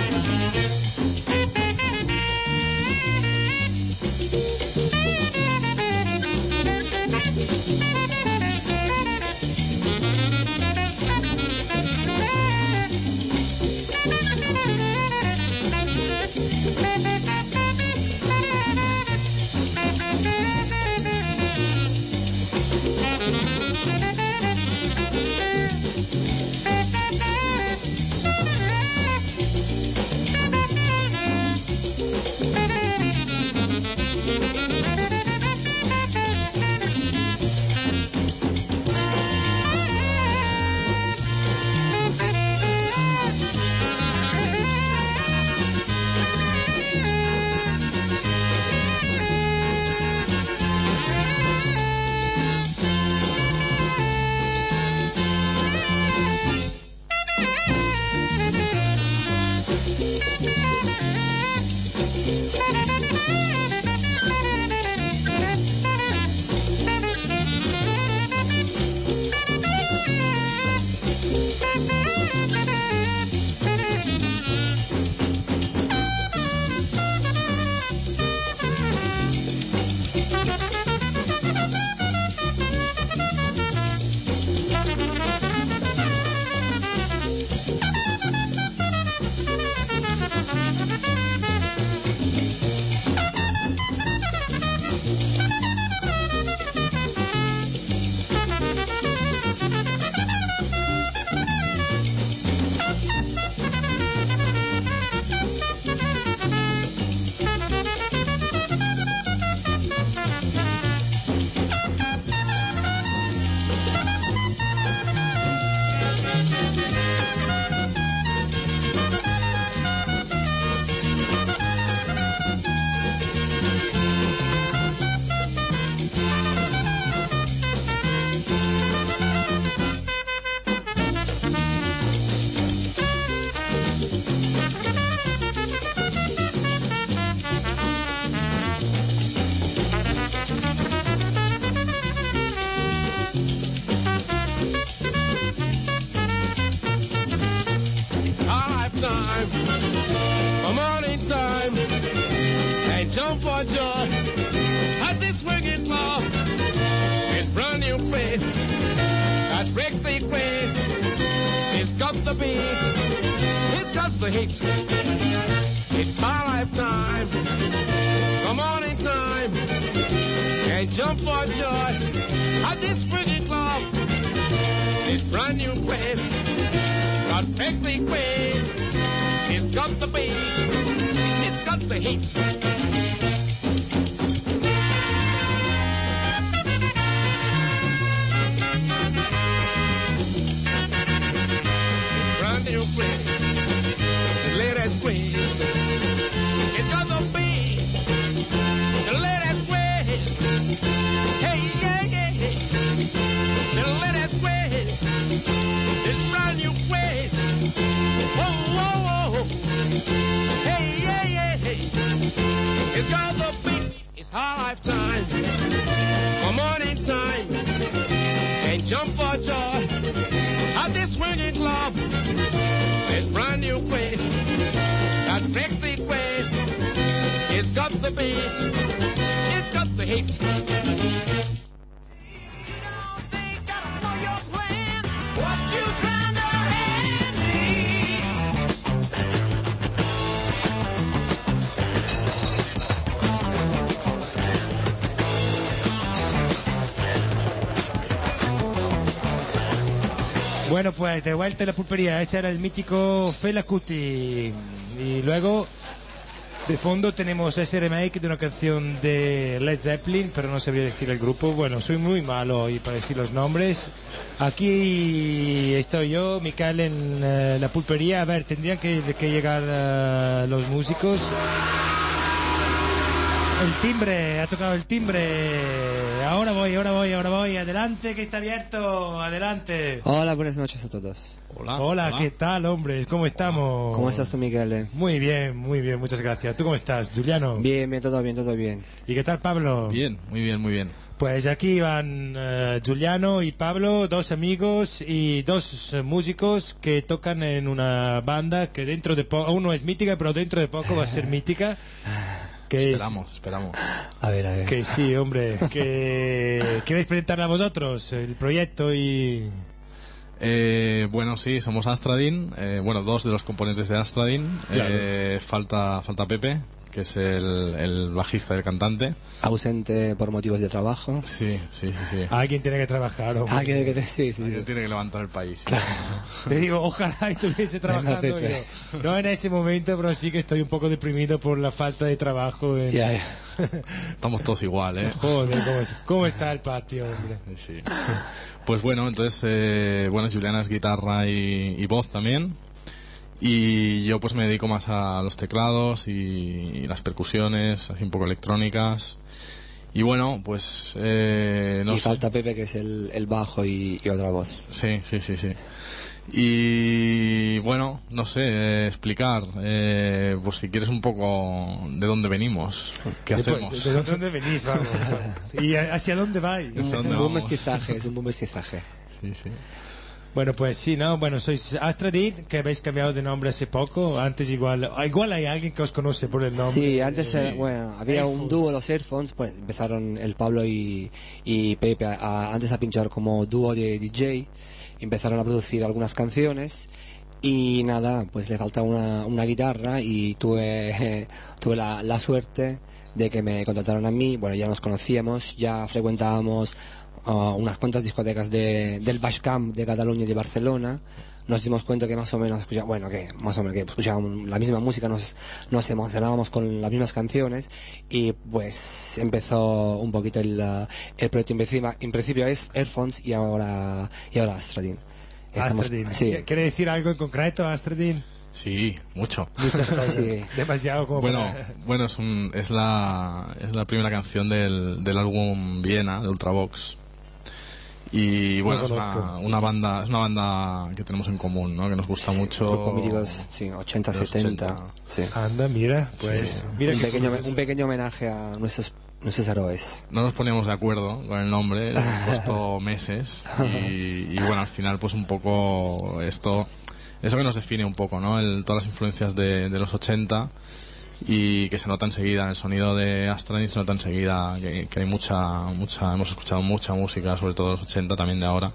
Time, a morning time, and jump for joy at this swinging club. It's brand new place that breaks the grace. It's got the beat, it's got the hit. It's our lifetime, a morning time, and jump for joy at this swinging club. It's brand new place that breaks the grace. It's got the beat, it's got the heat. Brand new place, latest place. Hey, yeah, yeah, hey. It's got the beat. It's our lifetime. One morning time. And jump for joy at this swinging club. This brand new place that breaks the place. It's got the beat. It's got the heat. Bueno, pues de vuelta en la pulpería. Ese era el mítico Fela Kuti. Y luego, de fondo, tenemos ese remake de una canción de Led Zeppelin, pero no sabría decir el grupo. Bueno, soy muy malo hoy para decir los nombres. Aquí estoy yo, Micael, en uh, la pulpería. A ver, tendrían que, que llegar uh, los músicos. El timbre, ha tocado el timbre. Ahora voy, ahora voy, ahora voy. Adelante, que está abierto. Adelante. Hola, buenas noches a todos. Hola, hola, hola. ¿Qué tal, hombres? ¿Cómo estamos? ¿Cómo estás tú, Miguel? Muy bien, muy bien, muchas gracias. ¿Tú cómo estás, Juliano? Bien, bien, todo bien, todo bien. ¿Y qué tal, Pablo? Bien, muy bien, muy bien. Pues aquí van uh, Juliano y Pablo, dos amigos y dos uh, músicos que tocan en una banda que dentro de poco, aún no es mítica, pero dentro de poco va a ser mítica. Que esperamos, es... esperamos. A ver, a ver. Que sí, hombre. Que ¿queréis presentar a vosotros el proyecto y...? Eh, bueno, sí, somos Astradin. Eh, bueno, dos de los componentes de Astradin. Claro. Eh, falta, falta Pepe, que es el, el bajista y el cantante. Ausente por motivos de trabajo. Sí, sí, sí, sí. Alguien tiene que trabajar, hombre. Alguien que te... sí, sí, Alguien sí. tiene que levantar el país. Claro. Te digo, ojalá estuviese trabajando yo. No en ese momento, pero sí que estoy un poco deprimido por la falta de trabajo. En... Ya, ya. Estamos todos igual, ¿eh? Joder, ¿cómo, cómo está el patio, hombre? Sí. Pues bueno, entonces, eh, bueno, Juliana es guitarra y, y voz también. Y yo pues me dedico más a los teclados y, y las percusiones, así un poco electrónicas. Y bueno, pues... Eh, no y sé. falta Pepe, que es el, el bajo y, y otra voz. Sí, sí, sí, sí. Y bueno, no sé, eh, explicar, eh, pues si quieres un poco de dónde venimos, qué Después, hacemos. ¿De, de dónde venís, vamos? ¿Y hacia dónde vais? Es un buen mestizaje, es un buen mestizaje. Sí, sí. Bueno, pues sí, ¿no? Bueno, sois Astradin, que habéis cambiado de nombre hace poco. Antes igual, igual hay alguien que os conoce por el nombre. Sí, antes sí. Era, bueno, había Airphones. un dúo, los Airphones, pues empezaron el Pablo y, y Pepe a, a, antes a pinchar como dúo de D J. Empezaron a producir algunas canciones y nada, pues le falta una, una guitarra y tuve, eh, tuve la, la suerte de que me contrataron a mí. Bueno, ya nos conocíamos, ya frecuentábamos uh, unas cuantas discotecas de, del Bashcamp de Cataluña y de Barcelona. Nos dimos cuenta que más o menos escuchábamos, bueno, que más o menos que escuchábamos la misma música, nos, nos emocionábamos con las mismas canciones y pues empezó un poquito el, uh, el proyecto. En principio, en principio es Airphones y ahora, y ahora Astradin. Estamos, Astradin. sí. ¿Quiere decir algo en concreto, Astradin? Sí, mucho. Muchas cosas. Sí. Demasiado como Bueno, para... bueno es, un, es, la, es la primera canción del, del álbum Viena, de Ultravox. Y bueno, es una, una banda es una banda que tenemos en común, ¿no? Que nos gusta mucho. Grupo míticos, sí, ochenta, setenta. Sí. Anda, mira, pues Sí, sí. mira un, qué pequeño, curioso. un pequeño homenaje a nuestros nuestros héroes. No nos poníamos de acuerdo con el nombre, nos costó meses y, y bueno, al final pues un poco esto, eso que nos define un poco, ¿no? El, todas las influencias de, de los ochenta y que se nota enseguida en el sonido de Astradin, se nota enseguida que, que hay mucha, mucha, hemos escuchado mucha música, sobre todo de los ochenta, también de ahora,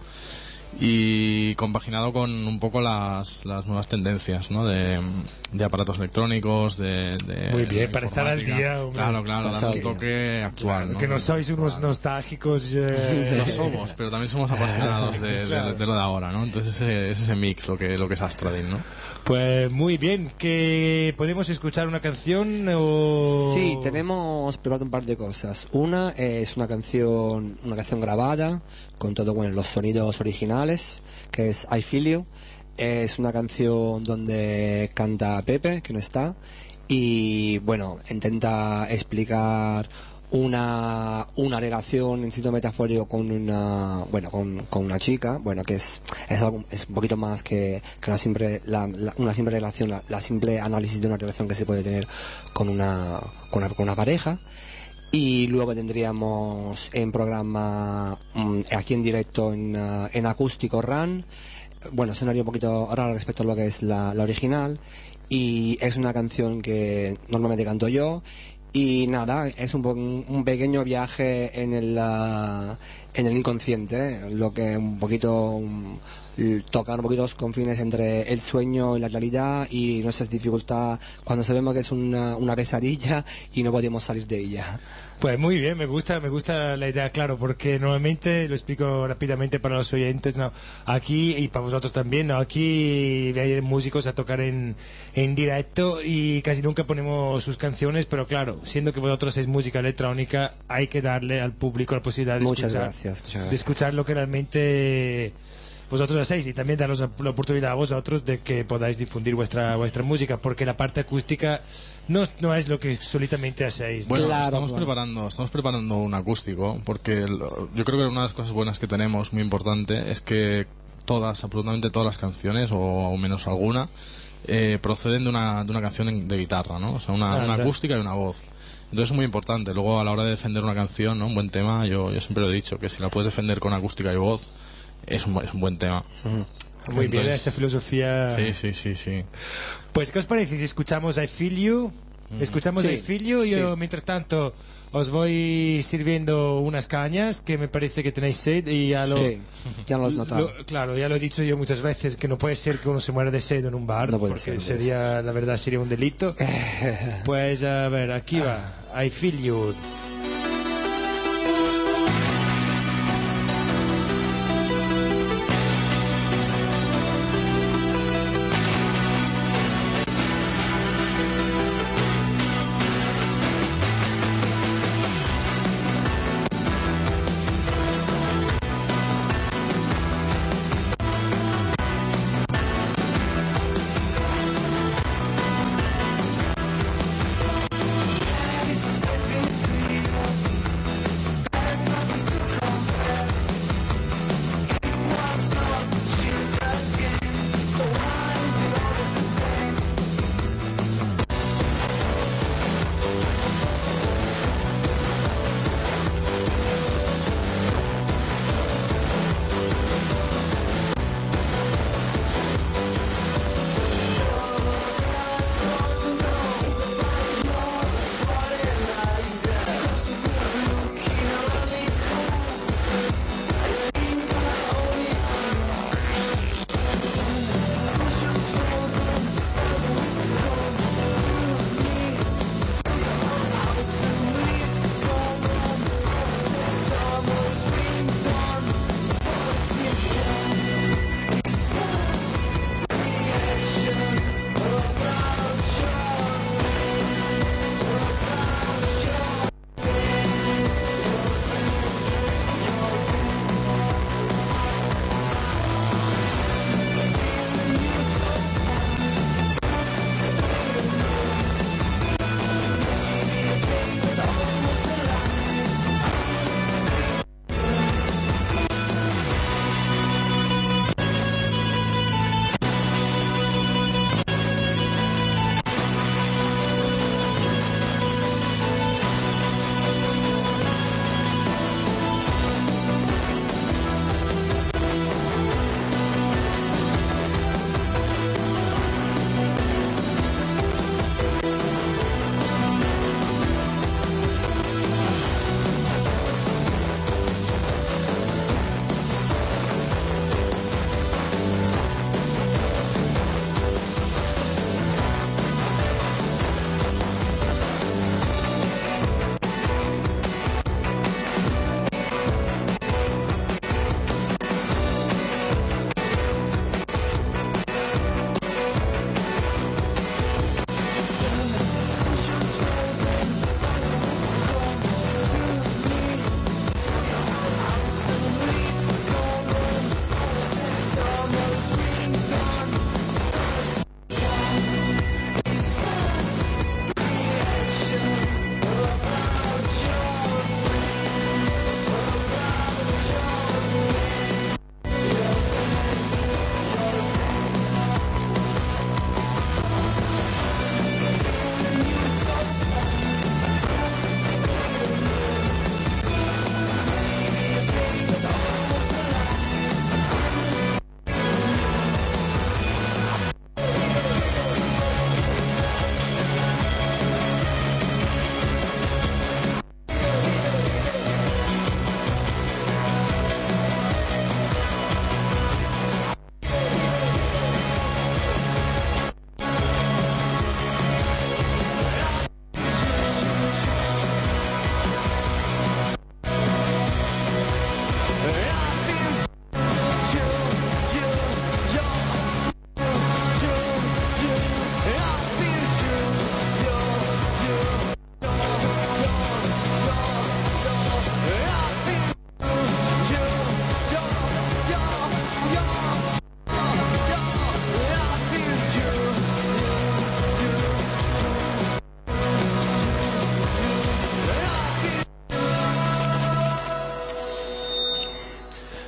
y compaginado con un poco las, las nuevas tendencias, ¿no? De, de aparatos electrónicos, de, de Muy bien, de para estar al informática. día, hombre. Claro, claro, dar un toque actual, Claro, ¿no? que no sois unos nostálgicos. Eh... Lo somos, pero también somos apasionados de, Claro. de, de lo de ahora, ¿no? Entonces ese, es ese mix lo que, lo que es Astradin, ¿no? Pues muy bien, que podemos escuchar una canción o... Sí, tenemos preparado un par de cosas. Una es una canción, una canción grabada con todos bueno, los sonidos originales, que es I Feel You. Es una canción donde canta Pepe, que no está, y bueno, intenta explicar una, una relación en sentido metafórico con una, bueno, con, con una chica, bueno, que es, es, algo, es un poquito más que, que una simple, la, la, una simple relación, la, la simple análisis de una relación que se puede tener con una, con una, con una pareja. Y luego tendríamos en programa, um, aquí en directo en, uh, en acústico Run, bueno, escenario un poquito raro respecto a lo que es la, la original, y es una canción que normalmente canto yo. Y nada, es un, po- un pequeño viaje en el, uh, en el inconsciente, lo que un poquito um, tocar un poquito los confines entre el sueño y la realidad, y nuestras dificultades cuando sabemos que es una, una pesadilla y no podemos salir de ella. Pues muy bien, me gusta, me gusta la idea, claro, porque normalmente, lo explico rápidamente para los oyentes, ¿no? Aquí, y para vosotros también, ¿no? Aquí hay músicos a tocar en, en directo y casi nunca ponemos sus canciones, pero claro, siendo que vosotros sois música electrónica, hay que darle al público la posibilidad de Muchas escuchar, gracias, muchas gracias. de escuchar lo que realmente vosotros hacéis, y también daros la oportunidad a vosotros de que podáis difundir vuestra vuestra música, porque la parte acústica no, no es lo que solitamente hacéis. Bueno, Claro, estamos claro. preparando, estamos preparando un acústico, porque el- yo creo que una de las cosas buenas que tenemos, muy importante, es que todas, absolutamente todas las canciones, o al menos alguna, eh, proceden de una, de una canción en- de guitarra, ¿no? O sea, una, Anda. una acústica y una voz. Entonces es muy importante. Luego, a la hora de defender una canción, ¿no? Un buen tema, yo, yo siempre lo he dicho, que si la puedes defender con acústica y voz, es un, bu- es un buen tema. Muy bien, Entonces- esa filosofía. Sí, sí, sí, sí. Pues, ¿qué os parece si escuchamos I Feel You? Escuchamos Sí, I Feel You. Yo, sí. mientras tanto, os voy sirviendo unas cañas, que me parece que tenéis sed, y ya lo... Sí, ya lo has notado. lo- claro, ya lo he dicho yo muchas veces, que no puede ser que uno se muera de sed en un bar, No puede porque ser, no puede sería, la verdad, sería un delito. Pues, a ver, aquí va. I Feel You. This is supposed to be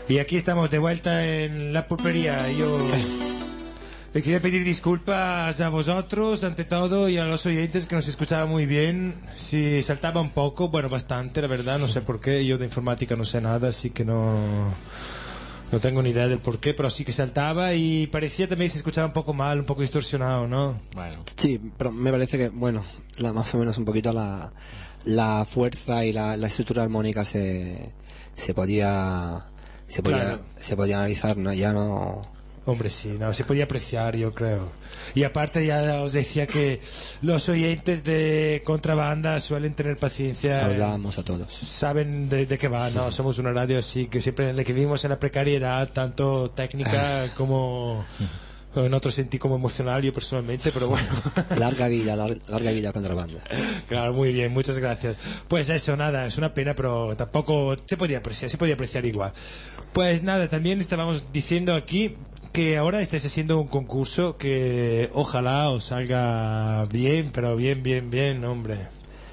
Y aquí estamos de vuelta en la pulpería. Yo le quería pedir disculpas a vosotros, ante todo, y a los oyentes que nos escuchaban muy bien. Si saltaba un poco, bueno, bastante, la verdad, no sé por qué. Yo de informática no sé nada, así que no... No tengo ni idea del por qué, pero sí que saltaba y parecía también que se escuchaba un poco mal, un poco distorsionado, ¿no? Bueno. Sí, pero me parece que, bueno, la, más o menos un poquito la, la fuerza y la, la estructura armónica se, se podía se podía, Claro. se podía analizar, ¿no? Ya no... Hombre, sí, no, se podía apreciar, yo creo. Y aparte ya os decía que los oyentes de Contrabanda suelen tener paciencia. Saludamos a todos. Saben de, de qué va, ¿no? Somos una radio así que siempre en la que vivimos en la precariedad, tanto técnica como en otro sentido como emocional, yo personalmente, pero bueno. Larga vida, lar- larga vida Contrabanda. Claro, muy bien, muchas gracias. Pues eso, nada, es una pena, pero tampoco se podía apreciar, se podía apreciar igual. Pues nada, también estábamos diciendo aquí que ahora estáis haciendo un concurso que ojalá os salga bien, pero bien, bien, bien, hombre.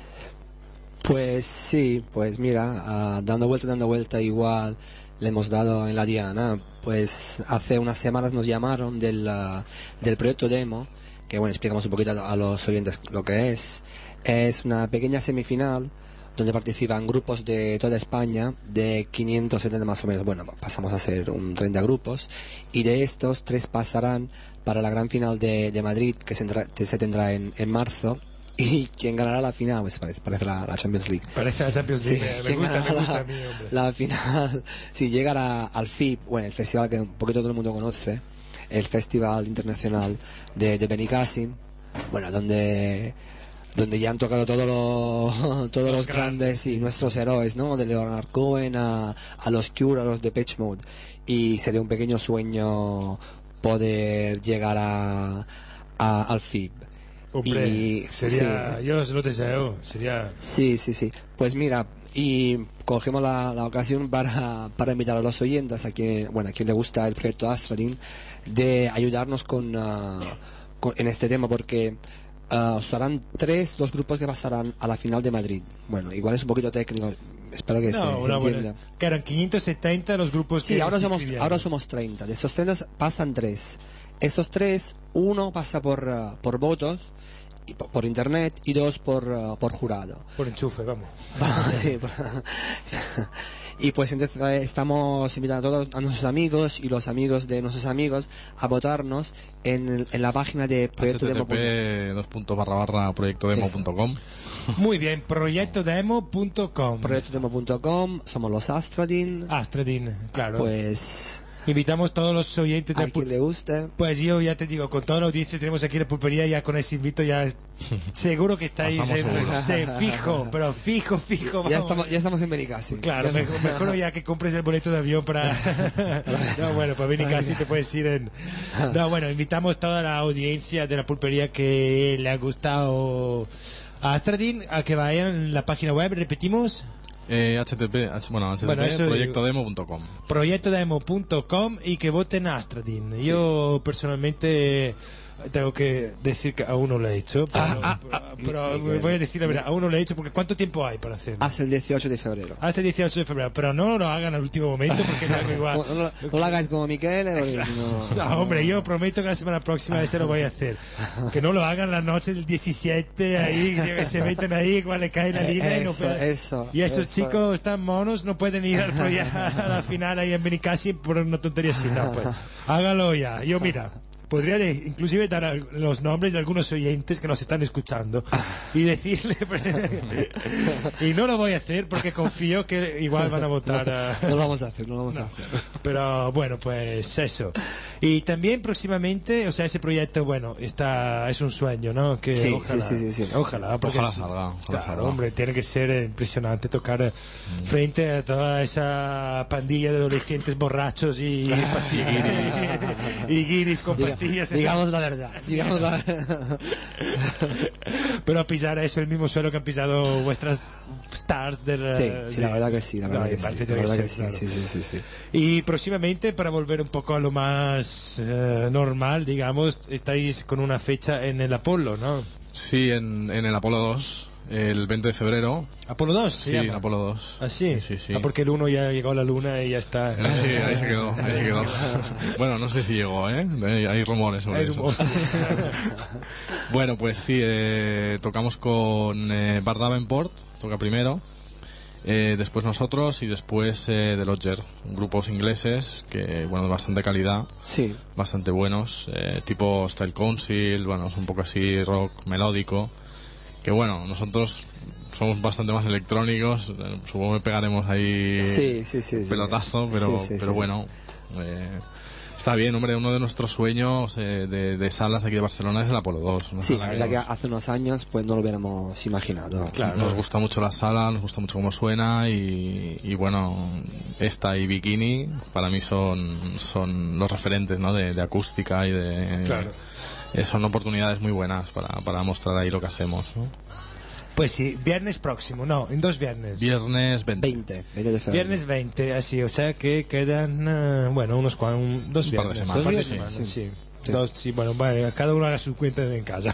Pues sí, pues mira, ah, dando vuelta, dando vuelta, igual le hemos dado en la diana. Pues hace unas semanas nos llamaron del, ah, del proyecto demo, que bueno, explicamos un poquito a los oyentes lo que es. Es una pequeña semifinal donde participan grupos de toda España, de quinientos setenta más o menos. Bueno, pasamos a ser un treinta grupos, y de estos tres pasarán para la gran final de, de Madrid, que se, entra- que se tendrá en, en marzo. Y quien ganará la final, pues parece, parece la, la Champions League. Parece la Champions League, me- me quien gusta, me ganará gusta la, a mí, hombre. la final, si llegará al F I B, bueno, el festival que un poquito todo el mundo conoce, el Festival Internacional de, de Benicàssim, bueno, donde donde ya han tocado todos los todos los, Los grandes y nuestros héroes, ¿no? De Leonard Cohen a, a los Cure, a los Depeche Mode, y sería un pequeño sueño poder llegar a, a al F I B. Hombre, Y- sería, sí. yo os lo deseo, sería... Sí, sí, sí. Pues mira, y cogemos la, la ocasión para, para invitar a los oyentes, a quien, bueno, a quien le gusta el proyecto Astradin, de ayudarnos con, ah, con- en este tema, porque ah, serán tres los grupos que pasarán a la final de Madrid. Bueno, igual es un poquito técnico, espero que se, No, se una buena... entienda. Que eran quinientos setenta los grupos que Sí, ahora se somos, inscribieron. ahora somos treinta. De esos treinta pasan tres. Estos tres, uno pasa por, ah, por votos, y por, por internet, y dos por, ah, por jurado. Por enchufe, vamos. Sí, por- y pues entonces eh, estamos invitando a todos a nuestros amigos y los amigos de nuestros amigos a votarnos en, el- en la página de Proyecto Demo. http dos puntos barra barra proyectodemo punto com. Muy bien, proyectodemo punto com. proyectodemo punto com, somos los Astradin. Astradin, claro. Pues invitamos a todos los oyentes a de quien le guste. Pues yo ya te digo, con toda la audiencia tenemos aquí la pulpería, ya con ese invito ya es- seguro que estáis Pasamos en, seguros. sí, fijo, pero fijo, fijo. Ya vamos. estamos, ya estamos en Benicàssim. Claro, Ya mejor, estamos- mejor ya que compres el boleto de avión para... No, bueno, para venir casi te puedes ir en... No, bueno, invitamos toda la audiencia de la pulpería que le ha gustado a Astradin a que vayan en la página web, repetimos... Eh, http, h- bueno, http Bueno, eso- proyectodemo punto com. proyectodemo punto com y que voten a Astradin. Yo personalmente tengo que decir que aún no lo he hecho, pero, pero mi- mi- voy a decir la verdad, aún no lo he hecho porque ¿cuánto tiempo hay para hacerlo? Hasta el dieciocho de febrero. Hasta el dieciocho de febrero, pero no lo hagan al último momento porque luego igual... No, no, no lo hagáis como Miquel. porque no- No, hombre, yo prometo que la semana próxima ese lo voy a hacer. Que no lo hagan la noche del diecisiete, ahí, que se meten ahí, igual le cae la línea y no Eso, pueden- eso, Y esos eso. chicos están monos, no pueden ir al proye- a la final ahí en Benicàssim por una tontería así. No, pues, hágalo ya. Yo, mira, podría de- inclusive dar al- los nombres de algunos oyentes que nos están escuchando y decirle... y no lo voy a hacer porque confío que igual van a votar a... No lo vamos a hacer, no lo vamos a hacer. Pero bueno, pues eso. Y también próximamente, o sea, ese proyecto, bueno, está es un sueño, ¿no? Que Sí, ojalá, sí, sí, sí, sí. Ojalá, porque Ojalá es- salga, ojalá claro, salga. hombre, tiene que ser eh, impresionante tocar eh, frente a toda esa pandilla de adolescentes borrachos y pastillas y guiris con Diga- pastillas. digamos la verdad, digamos la verdad. Pero pisar eso el mismo suelo que han pisado vuestras stars del Sí, sí, la verdad que sí, la verdad No, que sí, parte la tiene verdad ser, que sí, claro. sí, sí, sí, sí. Y próximamente, para volver un poco a lo más eh, normal, digamos, estáis con una fecha en el Apolo, ¿no? Sí, en, en el Apolo dos. el veinte de febrero. ¿Apolo dos? Sí, se llama? Apolo dos. ¿Ah, sí? Sí, sí, sí. Ah, porque el uno ya llegó a la luna y ya está. Eh, sí, ahí se quedó, ahí se quedó. Bueno, no sé si llegó, ¿eh? Hay, hay rumores sobre Hay eso. rumores. Bueno, pues sí, eh, tocamos con eh, Bart Davenport, toca primero. Eh, después nosotros y después eh, The Lodger, grupos ingleses que, bueno, de bastante calidad, sí, bastante buenos, eh, tipo Style Council, bueno, es un poco así rock melódico, que bueno, nosotros somos bastante más electrónicos, eh, supongo que pegaremos ahí sí, sí, sí, un pelotazo, sí. pero, Sí, sí, pero sí. bueno, eh, está bien, hombre, uno de nuestros sueños eh, de, de salas aquí de Barcelona es el Apolo dos. Una Sí, sala la que verdad que nos- hace unos años pues no lo hubiéramos imaginado. Claro, nos gusta mucho la sala, nos gusta mucho cómo suena y, y bueno, esta y Bikini para mí son, son los referentes, ¿no? de, de acústica y de... Claro. eh, son oportunidades muy buenas para, para mostrar ahí lo que hacemos, ¿no? Pues sí, viernes próximo, no, en dos viernes. Viernes veinte. veinte, veinte de febrero. Viernes veinte, así, o sea que quedan, eh, bueno, unos cuan, un- dos Un par de viernes. semanas, Dos par de sí, semanas, sí. sí. Sí. Dos, sí, bueno, vale, cada uno haga su cuenta en casa.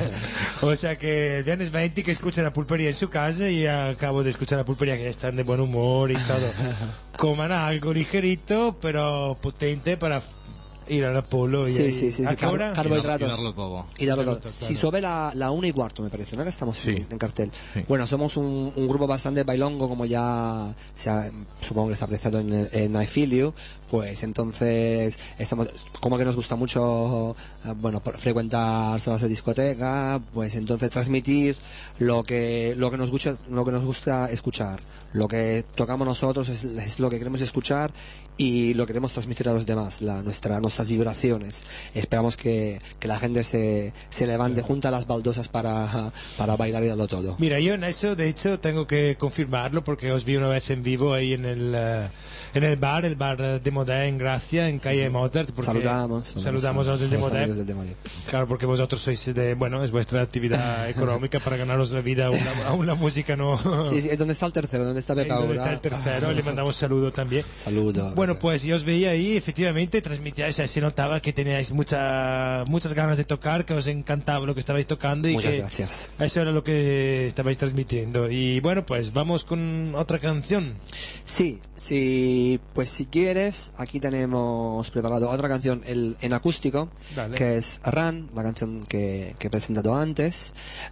O sea que el viernes veinte que escuchen la pulpería en su casa y acabo de escuchar la pulpería que ya están de buen humor y todo. Coman algo ligerito, pero potente para ir al Apolo. Y Sí, ahí- sí, sí, ¿A sí, qué car- hora? carbohidratos. Y darlo todo. Y darlo todo. Claro. Sí, sobre la, la una y cuarto, me parece, ¿no? Que estamos Sí. en, en cartel. Sí. Bueno, somos un, un grupo bastante bailongo, como ya se ha- supongo que se ha apreciado en, el- en I Feel You. Pues entonces, estamos, como que nos gusta mucho, eh, bueno, por- frecuentar salas de discoteca, pues entonces transmitir lo que, lo que nos gusta, lo que nos gusta escuchar. Lo que tocamos nosotros es, es lo que queremos escuchar y lo queremos transmitir a los demás, la, nuestra, nuestras vibraciones. Esperamos que, que la gente se, se levante junto a las baldosas para, para bailar y darlo todo. Mira, yo en eso, de hecho, tengo que confirmarlo porque os vi una vez en vivo ahí en el, eh, en el bar, el bar de Modé en Gracia, en calle Mozart. porque Saludamos. Saludamos a los del de los Modé. amigos del de Modé. Claro, porque vosotros sois de, bueno, es vuestra actividad económica para ganaros la vida, aún la, aún la música no. Sí, sí, ¿dónde está el tercero? ¿Dónde está Ahí Pepa donde ahora? está el tercero, le mandamos saludo también. Saludo. Bueno, pues yo os veía ahí, efectivamente, transmitíais, se notaba que teníais mucha, muchas ganas de tocar, que os encantaba lo que estabais tocando y Muchas que gracias. eso era lo que estabais transmitiendo. Y bueno, pues vamos con otra canción. Sí, sí, pues si quieres, aquí tenemos preparado otra canción el, en acústico, Dale. que es Run, la canción que, que he presentado antes.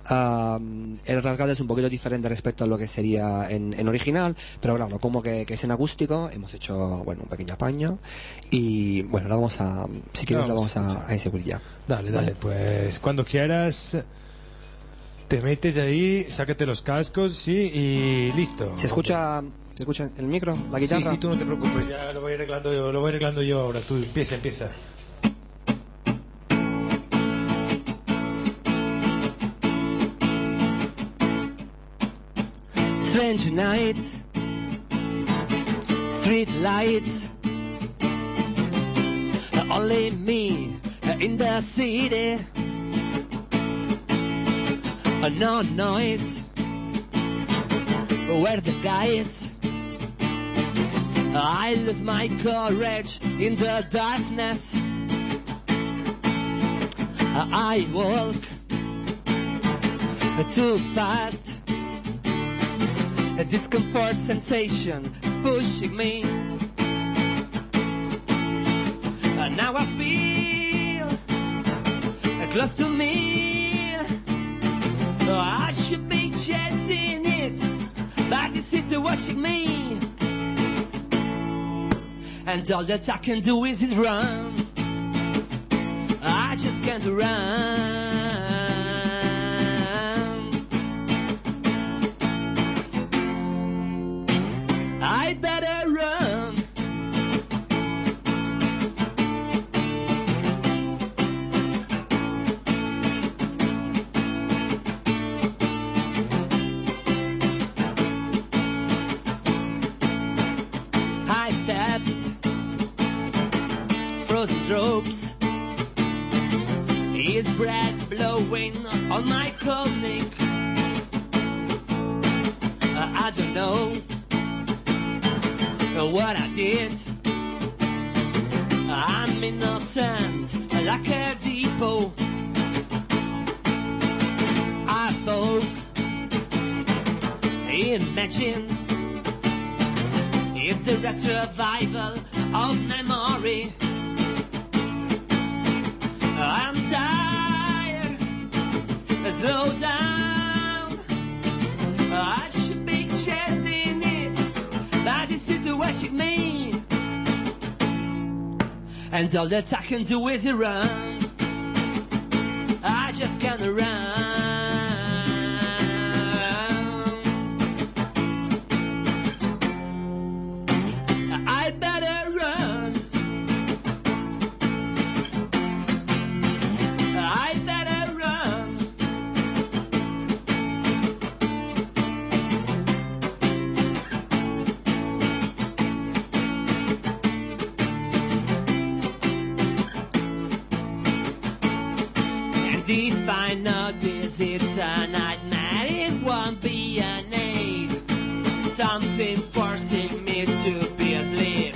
Um, el rasgado es un poquito diferente respecto a lo que sería en, en original, pero claro, como que, que es en acústico, hemos hecho, bueno, un pequeño apaño y bueno, la vamos a, si quieres, la Vamos vamos a a, a ejecutar ya. Dale, dale, pues cuando quieras te metes ahí, sácate los cascos, sí, y listo. ¿Se escucha, se escucha el micro, la Sí, guitarra? sí, tú no te preocupes, ya lo voy arreglando yo, lo voy arreglando yo ahora. Tú empieza, empieza. Strange night, street lights, only me in the city, no noise, where the guys, I lose my courage in the darkness, I walk too fast. A discomfort sensation pushing me. And now I feel close to me. Oh, I should be chasing it, but you sit watching me. And all that I can do is run. I just can't run. I'd better run. High steps, frozen ropes, his breath blowing on my cold neck. I don't know what I did. I'm innocent like a depot. I spoke imagine is the revival of memory. I'm tired, slow down. I should be chasing it, but it's still what you mean. And all that I can do is run. I just can't run. I better run. I better run. And if I know this it's a nightmare, it won't be an aid. Something forcing me to be asleep.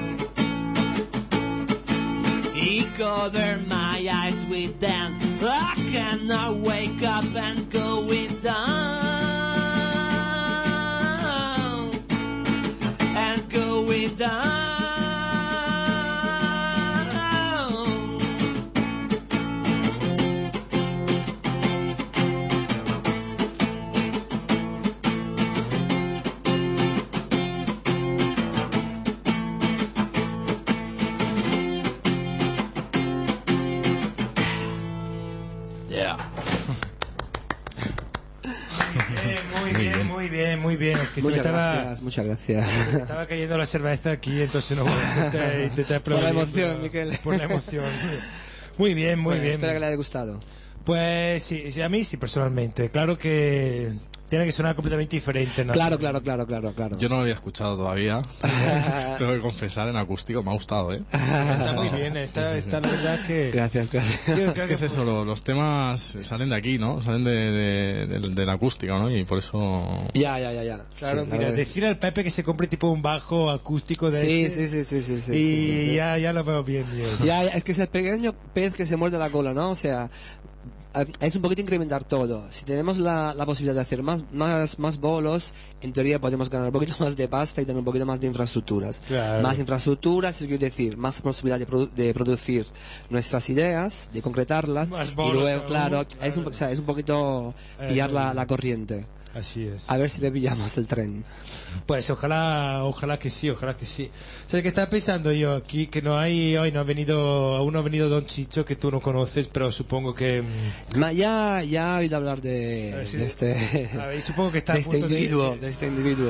He covered my eyes with dance. I cannot wake up and go with down. And go with down. Muy bien, muy bien, muy bien. Es que muchas se me estaba, gracias, muchas gracias. se me estaba cayendo la cerveza aquí, entonces no voy a intentar, intentar Por la aplaudir, emoción, pero- Miquel. Por la emoción. Muy bien, muy Bueno, bien. espero que le haya gustado. Pues sí, sí, a mí sí, personalmente. Claro que tiene que sonar completamente diferente, ¿no? Claro, claro, claro, claro, claro. Yo no lo había escuchado todavía. Tengo que confesar, en acústico me ha gustado, ¿eh? Está muy bien, está, está la verdad que... Gracias, gracias. Es que es eso, lo- los temas salen de aquí, ¿no? Salen de, de, de- de la acústica, ¿no? Y por eso... Ya, ya, ya, ya. Claro, Sí, mira, la verdad. decir al Pepe que se compre tipo un bajo acústico de Sí, ese, sí, sí, sí, sí, sí, y sí, sí, sí. Ya, ya lo veo bien, Dios. Ya, ya, es que es el pequeño pez que se muerde la cola, ¿no? O sea, eh, es un poquito incrementar todo. Si tenemos la, la posibilidad de hacer más, más, más bolos, en teoría podemos ganar un poquito más de pasta y tener un poquito más de infraestructuras. Claro. Más infraestructuras, es decir, más posibilidad de, produ- de producir nuestras ideas, de concretarlas. Más Y bolos luego, aún, claro, claro. Es, un, o sea, es un poquito Eh, pillar la, la corriente. Así es. A ver si le pillamos el tren. Pues ojalá, ojalá que sí, ojalá que sí. ¿Sabes qué estaba pensando yo aquí? Que no hay, hoy no ha venido, aún no ha venido Don Chicho, que tú no conoces, pero supongo que... mm, Ma- ya, ya he oído hablar de, sí. de este, A ver, supongo que está de a este punto de- individuo, de- de este individuo.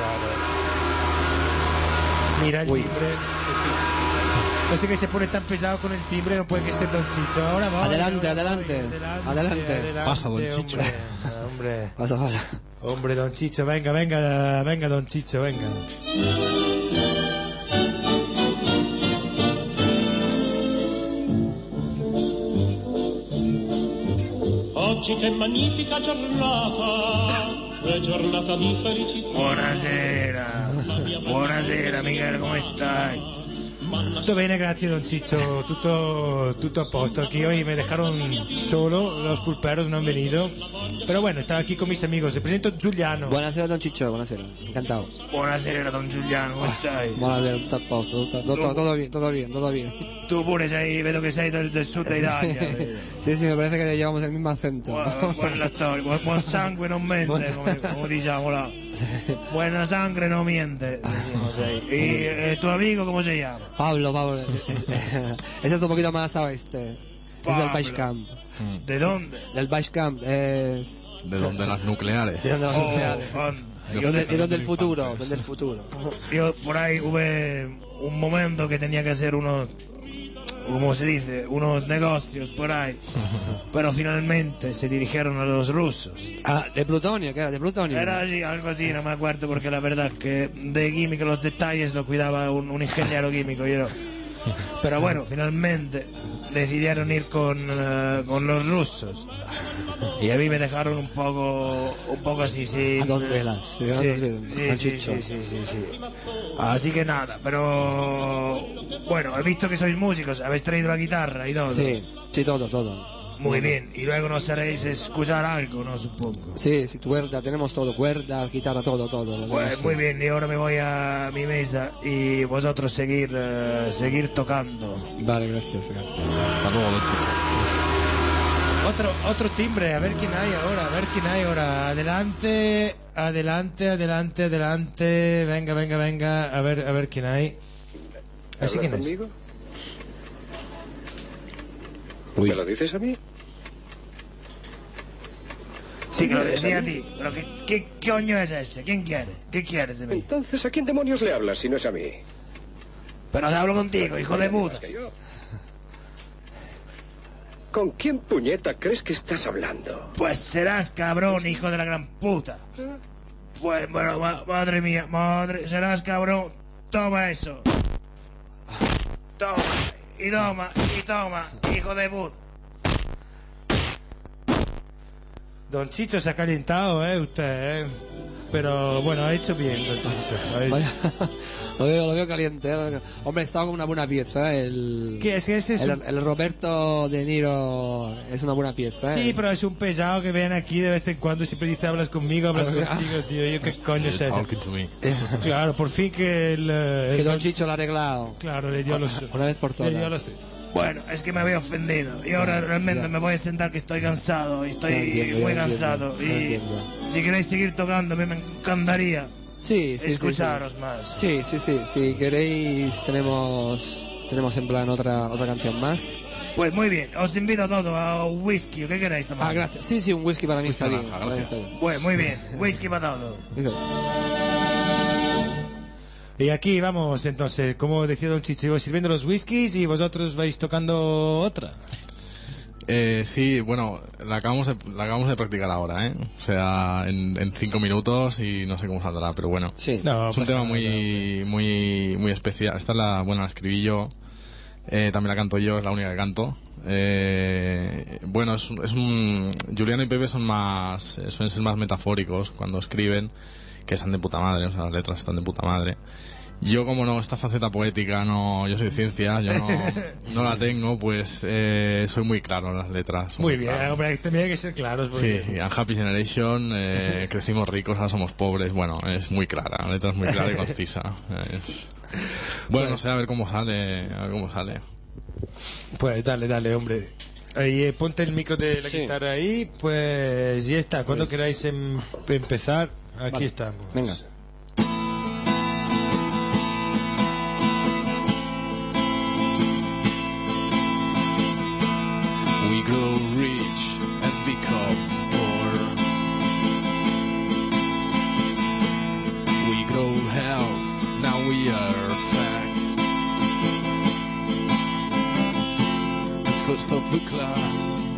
Mira el Uy. timbre. No sé que se pone tan pesado con el timbre, no puede que ser Don Chicho. Ahora va. Adelante, adelante, adelante. Pasa, Don Chicho. Hombre, hombre. Pasa, pasa. Hombre, Don Chicho, venga, venga, venga, Don Chicho, venga. Oggi che magnifica giornata, è giornata di felicità. Buonasera, buonasera Miguel, come stai? Tutto bene, grazie Don Ciccio, tutto, tutto a posto. Aquí hoy me dejaron solo, los pulperos no han venido. Pero bueno, estaba aquí con mis amigos. Se presento Giuliano. Buonasera Don Ciccio, buonasera, encantado. Buonasera Don Giuliano, come stai? Buonasera, tutto a posto, tutto, tutto, todo bien, todo bien, todo bien. Tu pure sei, vedo che sei del, del sud Italia. vedo. Sí, sí, me parece que llevamos el mismo acento. Buona, buona storia, buon, buon sangue non mente, come, come diciamo là. Buena sangre no miente, decimos ahí. ¿Y eh, tu amigo cómo se llama? Pablo, Pablo, es, ese es un poquito más a oeste. Es del Pablo. Baixcamp. ¿De dónde? Del Baixcamp, es... De donde las nucleares. De donde las Oh, nucleares. anda. De donde, de donde el futuro, donde el futuro. Yo por ahí hubo un momento que tenía que hacer unos, como se dice, unos negocios por ahí, pero finalmente se dirigieron a los rusos. Ah, de plutonio, ¿qué era? De plutonio. Era así, algo así, no me acuerdo porque la verdad que de química los detalles lo cuidaba un, un ingeniero químico. Yo. Pero bueno, finalmente decidieron ir con, eh, con los rusos. Y a mí me dejaron un poco, un poco así, sí. A dos velas. Sí, a dos velas, sí, sí, Panchicho. sí, sí, sí, sí. Así que nada, pero bueno, he visto que sois músicos, habéis traído la guitarra y todo. Sí, sí, todo, todo. Muy bien, y luego nos haréis escuchar algo, ¿no? Supongo. Sí, sí, cuerda, tenemos todo, cuerda, guitarra, todo, todo. lo Pues tenemos muy todo. bien, y ahora me voy a mi mesa y vosotros seguir, eh, seguir tocando. Vale, gracias. gracias. Hasta luego, Don Chicho. Otro, otro timbre, a ver quién hay ahora, a ver quién hay ahora. Adelante, adelante, adelante, adelante. Venga, venga, venga, a ver, a ver quién hay. ¿Así quién es? conmigo? ¿Me lo dices a mí? Sí, que lo decía a ti. Pero ¿qué, qué, qué coño es ese? ¿Quién quiere? ¿Qué quieres de mí? Entonces, ¿a quién demonios le hablas si no es a mí? Pero te hablo contigo, hijo de puta. ¿Con quién puñeta crees que estás hablando? Pues serás cabrón, hijo de la gran puta. Pues, bueno, ma- madre mía, madre, serás cabrón. Toma eso. Toma, y toma, y toma, hijo de puta. Don Chicho se ha calentado, ¿eh? Usted, ¿eh? Pero bueno, ha hecho bien, Don Chicho. Ha hecho- Vaya, lo, veo, lo veo caliente. ¿eh? Lo veo- Hombre, está con una buena pieza. ¿eh? El, ¿Qué es que ese es el, un- el Roberto De Niro es una buena pieza. ¿eh? Sí, pero es un pesado que ven aquí de vez en cuando y siempre dice hablas conmigo, hablas Ah, contigo, tío. Yo qué coño es You're eso. talking to me. Claro, por fin que el, eh, Que el Don Chicho lo ha arreglado. Claro, le dio los. Una vez por Le dio todas. los. Bueno, es que me había ofendido. Y ahora realmente ya. me voy a sentar que estoy cansado. Y estoy Ya entiendo, muy ya cansado. entiendo, ya y entiendo. si queréis seguir tocando, a mí me encantaría Sí, sí, sí, escucharos sí. más. Sí, sí, sí. Si queréis, tenemos tenemos en plan otra otra canción más. Pues muy bien, os invito a todos a un whisky. ¿Qué queréis tomar? Ah, gracias. Sí, sí, un whisky para mí está bien. naranja, para mí gracias. está bien. Pues muy bien, whisky para todos. Y aquí vamos, entonces, como decía Don Chicho, yo voy sirviendo los whiskies y vosotros vais tocando otra. Eh, sí, bueno, la acabamos, de, la acabamos de practicar ahora, ¿eh? O sea, en, en cinco minutos y no sé cómo saldrá, pero bueno. Sí. No, es un pasa tema nada, muy, muy, muy especial. Esta es la, bueno, la escribí yo, eh, también la canto yo, es la única que canto. Eh, bueno, es, es un, Juliano y Pepe son más, eh, suelen ser más metafóricos cuando escriben, que están de puta madre, o sea, las letras están de puta madre. Yo, como no, esta faceta poética, no, yo soy de ciencia, yo no, no la tengo, pues eh, soy muy claro en las letras. soy Muy bien, claro. hombre, también hay que ser claros. porque- Sí, sí, Unhappy Generation, eh, crecimos ricos, ahora somos pobres, bueno, es muy clara, la letra es muy clara y concisa. Es... Bueno, no sé, a ver cómo sale, a ver cómo sale. Pues dale, dale, hombre. Ahí, eh, ponte el micro de la Sí. guitarra ahí, pues ya está. Cuando queráis em- empezar, aquí Vale. estamos. Venga. We grow rich and become poor. We grow health, now we are fat. The first of the class,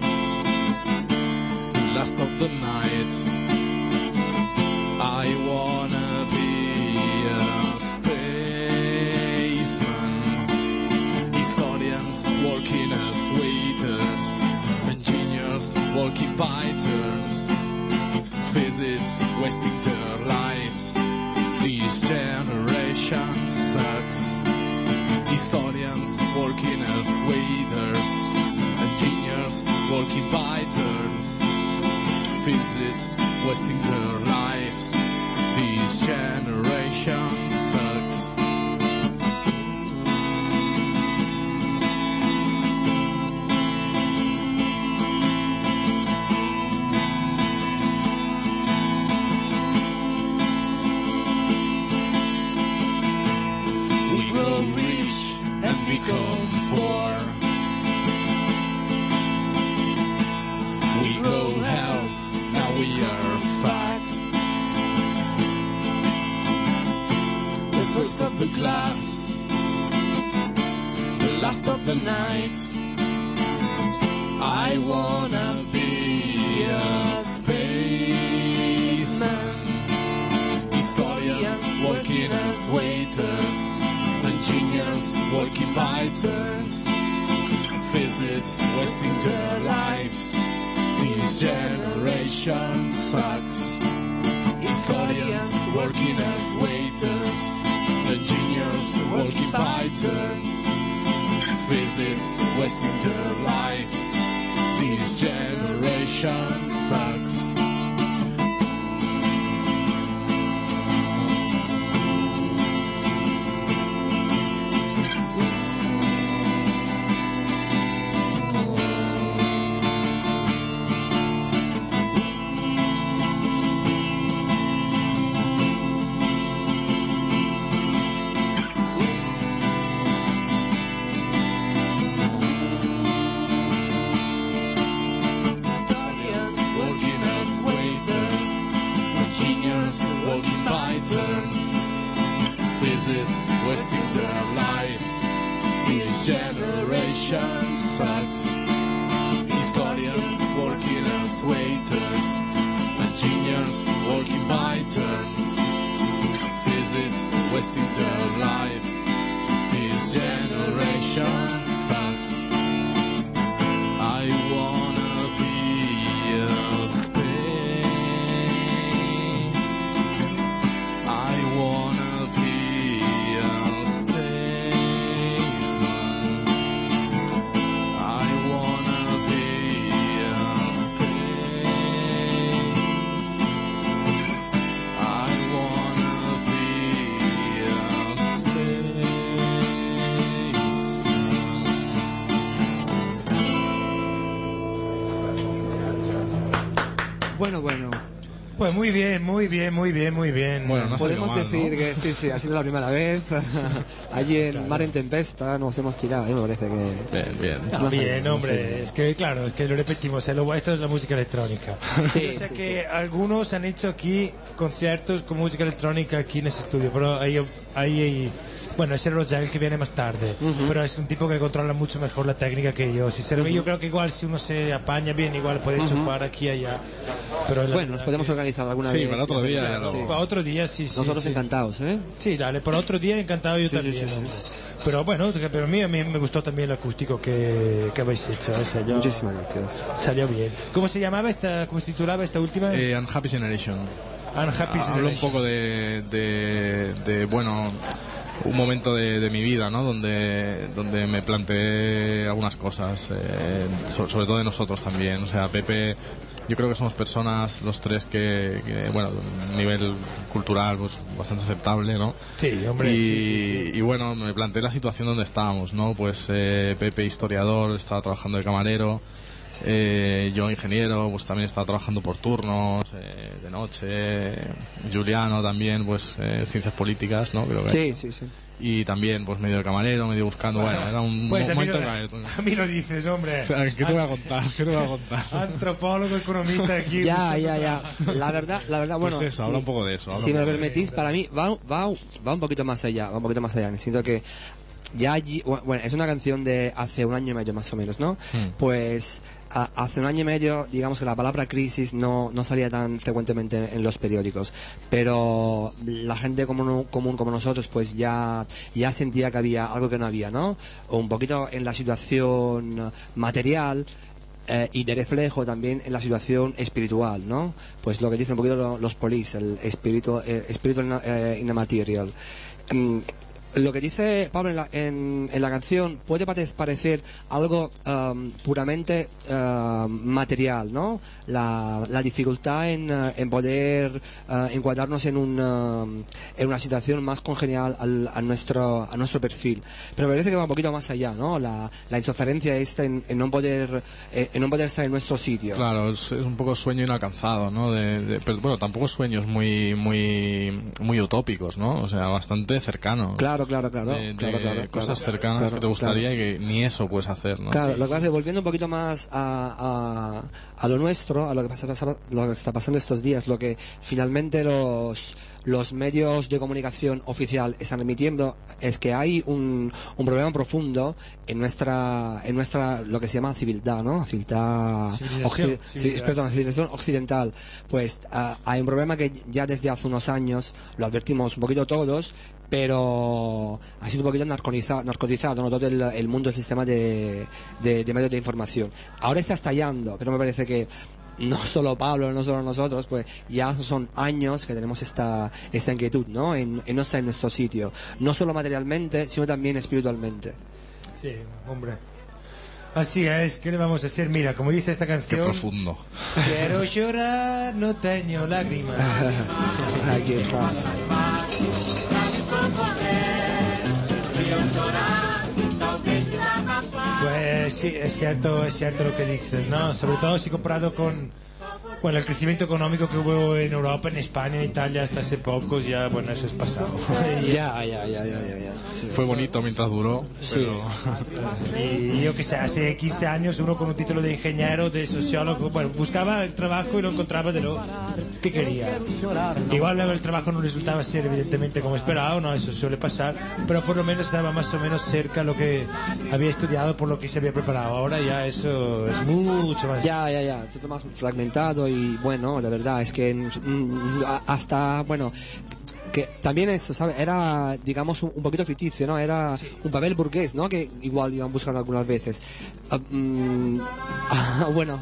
the last of the night. I wanna be a spaceman. Historians working as waiters, engineers working by turns, physics wasting their lives. This generation sucks. Historians working as waiters, engineers working by turns, physics wasting their lives. This generation sucks. We grow rich and become poor. We grow health, now we are fat. The first of the class, the last of the night. I wanna be a spaceman. Historians working as waiters, engineers working by turns, physics wasting their lives. This generation sucks. Historians working as waiters, engineers working by turns, physics wasting their lives. This generation sucks. Wasting their lives. This generation sucks. Historians working as waiters, engineers working by turns. Physicists wasting their lives. This generation sucks. I wanna be a space. I wanna be Bueno, bueno. Pues muy bien, muy bien, muy bien, muy bien. Bueno, no podemos mal, decir ¿no? que sí, sí, ha sido la primera vez. Allí en Claro. Mar en Tempesta nos hemos tirado, ¿eh? Me parece que... Bien, bien. No, No sé, bien, no hombre, sé. es que claro, es que lo repetimos, eh, lo vuestro es la música electrónica. Sí, Yo sé sí, que algunos han hecho aquí conciertos con música electrónica aquí en ese estudio, pero ahí, ahí bueno, ese Rogel que viene más tarde, Ujú. pero es un tipo que controla mucho mejor la técnica que yo. Sinceramente, yo creo que igual si uno se apaña bien, igual puede Ujú. enchufar aquí y allá. Pero la Bueno, nos verdad podemos que- organizar alguna Sí, vez. para otro día ya lo- Sí. Para otro día, sí, sí. Nosotros sí. encantados, ¿eh? Sí, dale, para otro día encantado yo Sí, sí, también. sí, sí. hombre. Pero bueno, que- pero a mí, a mí me gustó también el acústico que, que habéis hecho. ¿eh? Salió, Muchísimas gracias. salió bien. ¿Cómo se llamaba esta, cómo se titulaba esta última? Eh, Unhappy Generation. Unhappy Hablo un Generation. poco de, de, de, bueno, un momento de, de mi vida, ¿no? Donde, donde me planteé algunas cosas, eh, so- sobre todo de nosotros también. O sea, Pepe, yo creo que somos personas, los tres, que, que bueno, a nivel cultural, pues bastante aceptable, ¿no? Sí, hombre, y, sí, sí, sí. y bueno, me planteé la situación donde estábamos, ¿no? Pues eh, Pepe, historiador, estaba trabajando de camarero. Eh, yo ingeniero, pues también estaba trabajando por turnos, eh, de noche. Juliano también, pues eh, ciencias políticas, ¿no? Creo que Sí, sí, sí. Y también, pues medio de camarero, medio buscando. Bueno, era un Pues a mí, momento. lo, que- a mí lo dices, hombre. O sea, ¿qué te voy a contar? ¿Qué te voy a contar? Antropólogo, economista aquí. Ya, buscando ya, ya. trabajo. La verdad, la verdad, Pues bueno... eso, habla un poco de eso, habla Si un me lo poco de permitís, para mí va, va, va un poquito más allá, va un poquito más allá. Siento que ya allí... Bueno, es una canción de hace un año y medio más o menos, ¿no? Hmm. Pues a- hace un año y medio, digamos que la palabra crisis no, no salía tan frecuentemente en, en los periódicos, pero la gente común, común como nosotros pues ya, ya sentía que había algo que no había, ¿no? O un poquito en la situación material, eh, y de reflejo también en la situación espiritual, ¿no? Pues lo que dicen un poquito lo- los polis, el espíritu, eh, espíritu in, eh, in the material. Mm, lo que dice Pablo en la, en, en la canción puede pare- parecer algo um, puramente uh, material, ¿no? La, la dificultad en, uh, en poder uh, encuadrarnos en, un, um, en una situación más congenial al- a, nuestro, a nuestro perfil. Pero me parece que va un poquito más allá, ¿no? La, la insoferencia esta en, en no poder, eh, en no poder estar en nuestro sitio. Claro, es, es un poco sueño inalcanzado, ¿no? De, de- pero bueno, tampoco sueños muy, muy, muy utópicos, ¿no? O sea, bastante cercanos. Claro, claro, claro. De, de claro, claro, cosas claro, cercanas claro, que te gustaría claro. y que ni eso puedes hacer, ¿no? Claro, Sí, lo que sí. pasa es que volviendo un poquito más a, a, a lo nuestro, a lo que, pasa, pasa- lo que está pasando estos días, lo que finalmente los, los medios de comunicación oficial están emitiendo es que hay un, un problema profundo en nuestra, en nuestra, lo que se llama civilidad, ¿no? Civilidad, Civilización, occi- sí, civilidad, perdón, sí. civilización occidental. Pues ah, hay un problema que ya desde hace unos años lo advertimos un poquito todos, pero ha sido un poquito narcotizado, narcotizado ¿no? Todo el, el mundo del sistema de, de, de medios de información. Ahora está estallando, pero me parece que no solo Pablo, no solo nosotros, pues ya son años que tenemos esta, esta inquietud, ¿no? En, en no estar en nuestro sitio, no solo materialmente, sino también espiritualmente. Sí, hombre. Así es, ¿qué le vamos a hacer? Mira, como dice esta canción... Qué profundo. Quiero llorar, no tengo lágrimas. Aquí está. Pues sí, es cierto, es cierto lo que dices, ¿no? Sobre todo si comparado con... Bueno, el crecimiento económico que hubo en Europa, en España, en Italia hasta hace pocos, ya, bueno, eso es pasado. ya, ya, ya, ya, ya, ya. Sí. Fue bonito mientras duró, pero... Sí. Y yo que sé, hace quince años uno con un título de ingeniero, de sociólogo, bueno, buscaba el trabajo y lo encontraba de lo que quería. Igual luego el trabajo no resultaba ser evidentemente como esperaba, no, eso suele pasar, pero por lo menos estaba más o menos cerca lo que había estudiado, por lo que se había preparado. Ahora ya eso es mucho más... Ya, ya, ya, todo más fragmentado y bueno, la verdad es que mm, hasta, bueno, que también eso, ¿sabes? Era, digamos, un, un poquito ficticio, ¿no? Era sí. un papel burgués, ¿no? Que igual iban buscando algunas veces. Uh, mm, uh, bueno,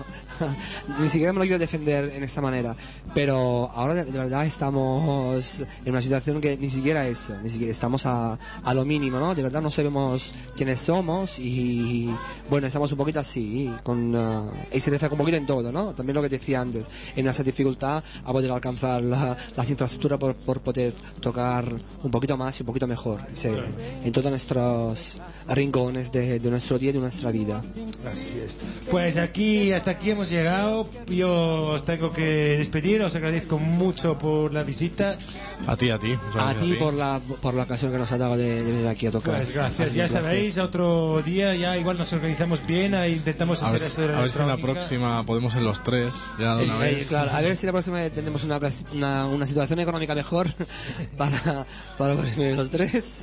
ni siquiera me lo quiero defender en esta manera, pero ahora de, de verdad estamos en una situación que ni siquiera eso, ni siquiera estamos a, a lo mínimo, ¿no? De verdad no sabemos quiénes somos y, bueno, estamos un poquito así, con, uh, y se refleja un poquito en todo, ¿no? También lo que decía antes, en esa dificultad a poder alcanzar la, las infraestructuras por, por poder tocar un poquito más y un poquito mejor, sí, en todos nuestros rincones de, de nuestro día y de nuestra vida. Así es. Pues aquí, hasta aquí hemos llegado. Yo os tengo que despedir. Os agradezco mucho por la visita. A ti, a ti. A ti, a ti por la por la ocasión que nos ha dado de, de venir aquí a tocar. Pues gracias. Ya sabéis, otro día ya igual nos organizamos bien e intentamos hacer esto de la A ver si en la próxima podemos ser los tres. Ya de sí, una vez. Claro, a ver si la próxima tenemos una, una, una situación económica mejor para, para los tres.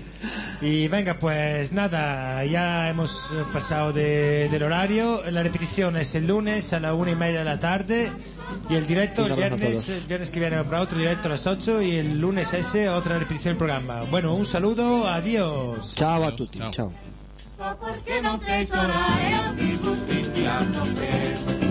Y venga, pues nada, ya hemos pasado de, del horario. La repetición es el lunes a la una y media de la tarde. Y el directo el viernes, el viernes que viene habrá otro directo a las ocho. Y el lunes ese otra repetición del programa. Bueno, un saludo, adiós. Ciao a tutti, ciao. Perché non sei sola e amico, sentiamo per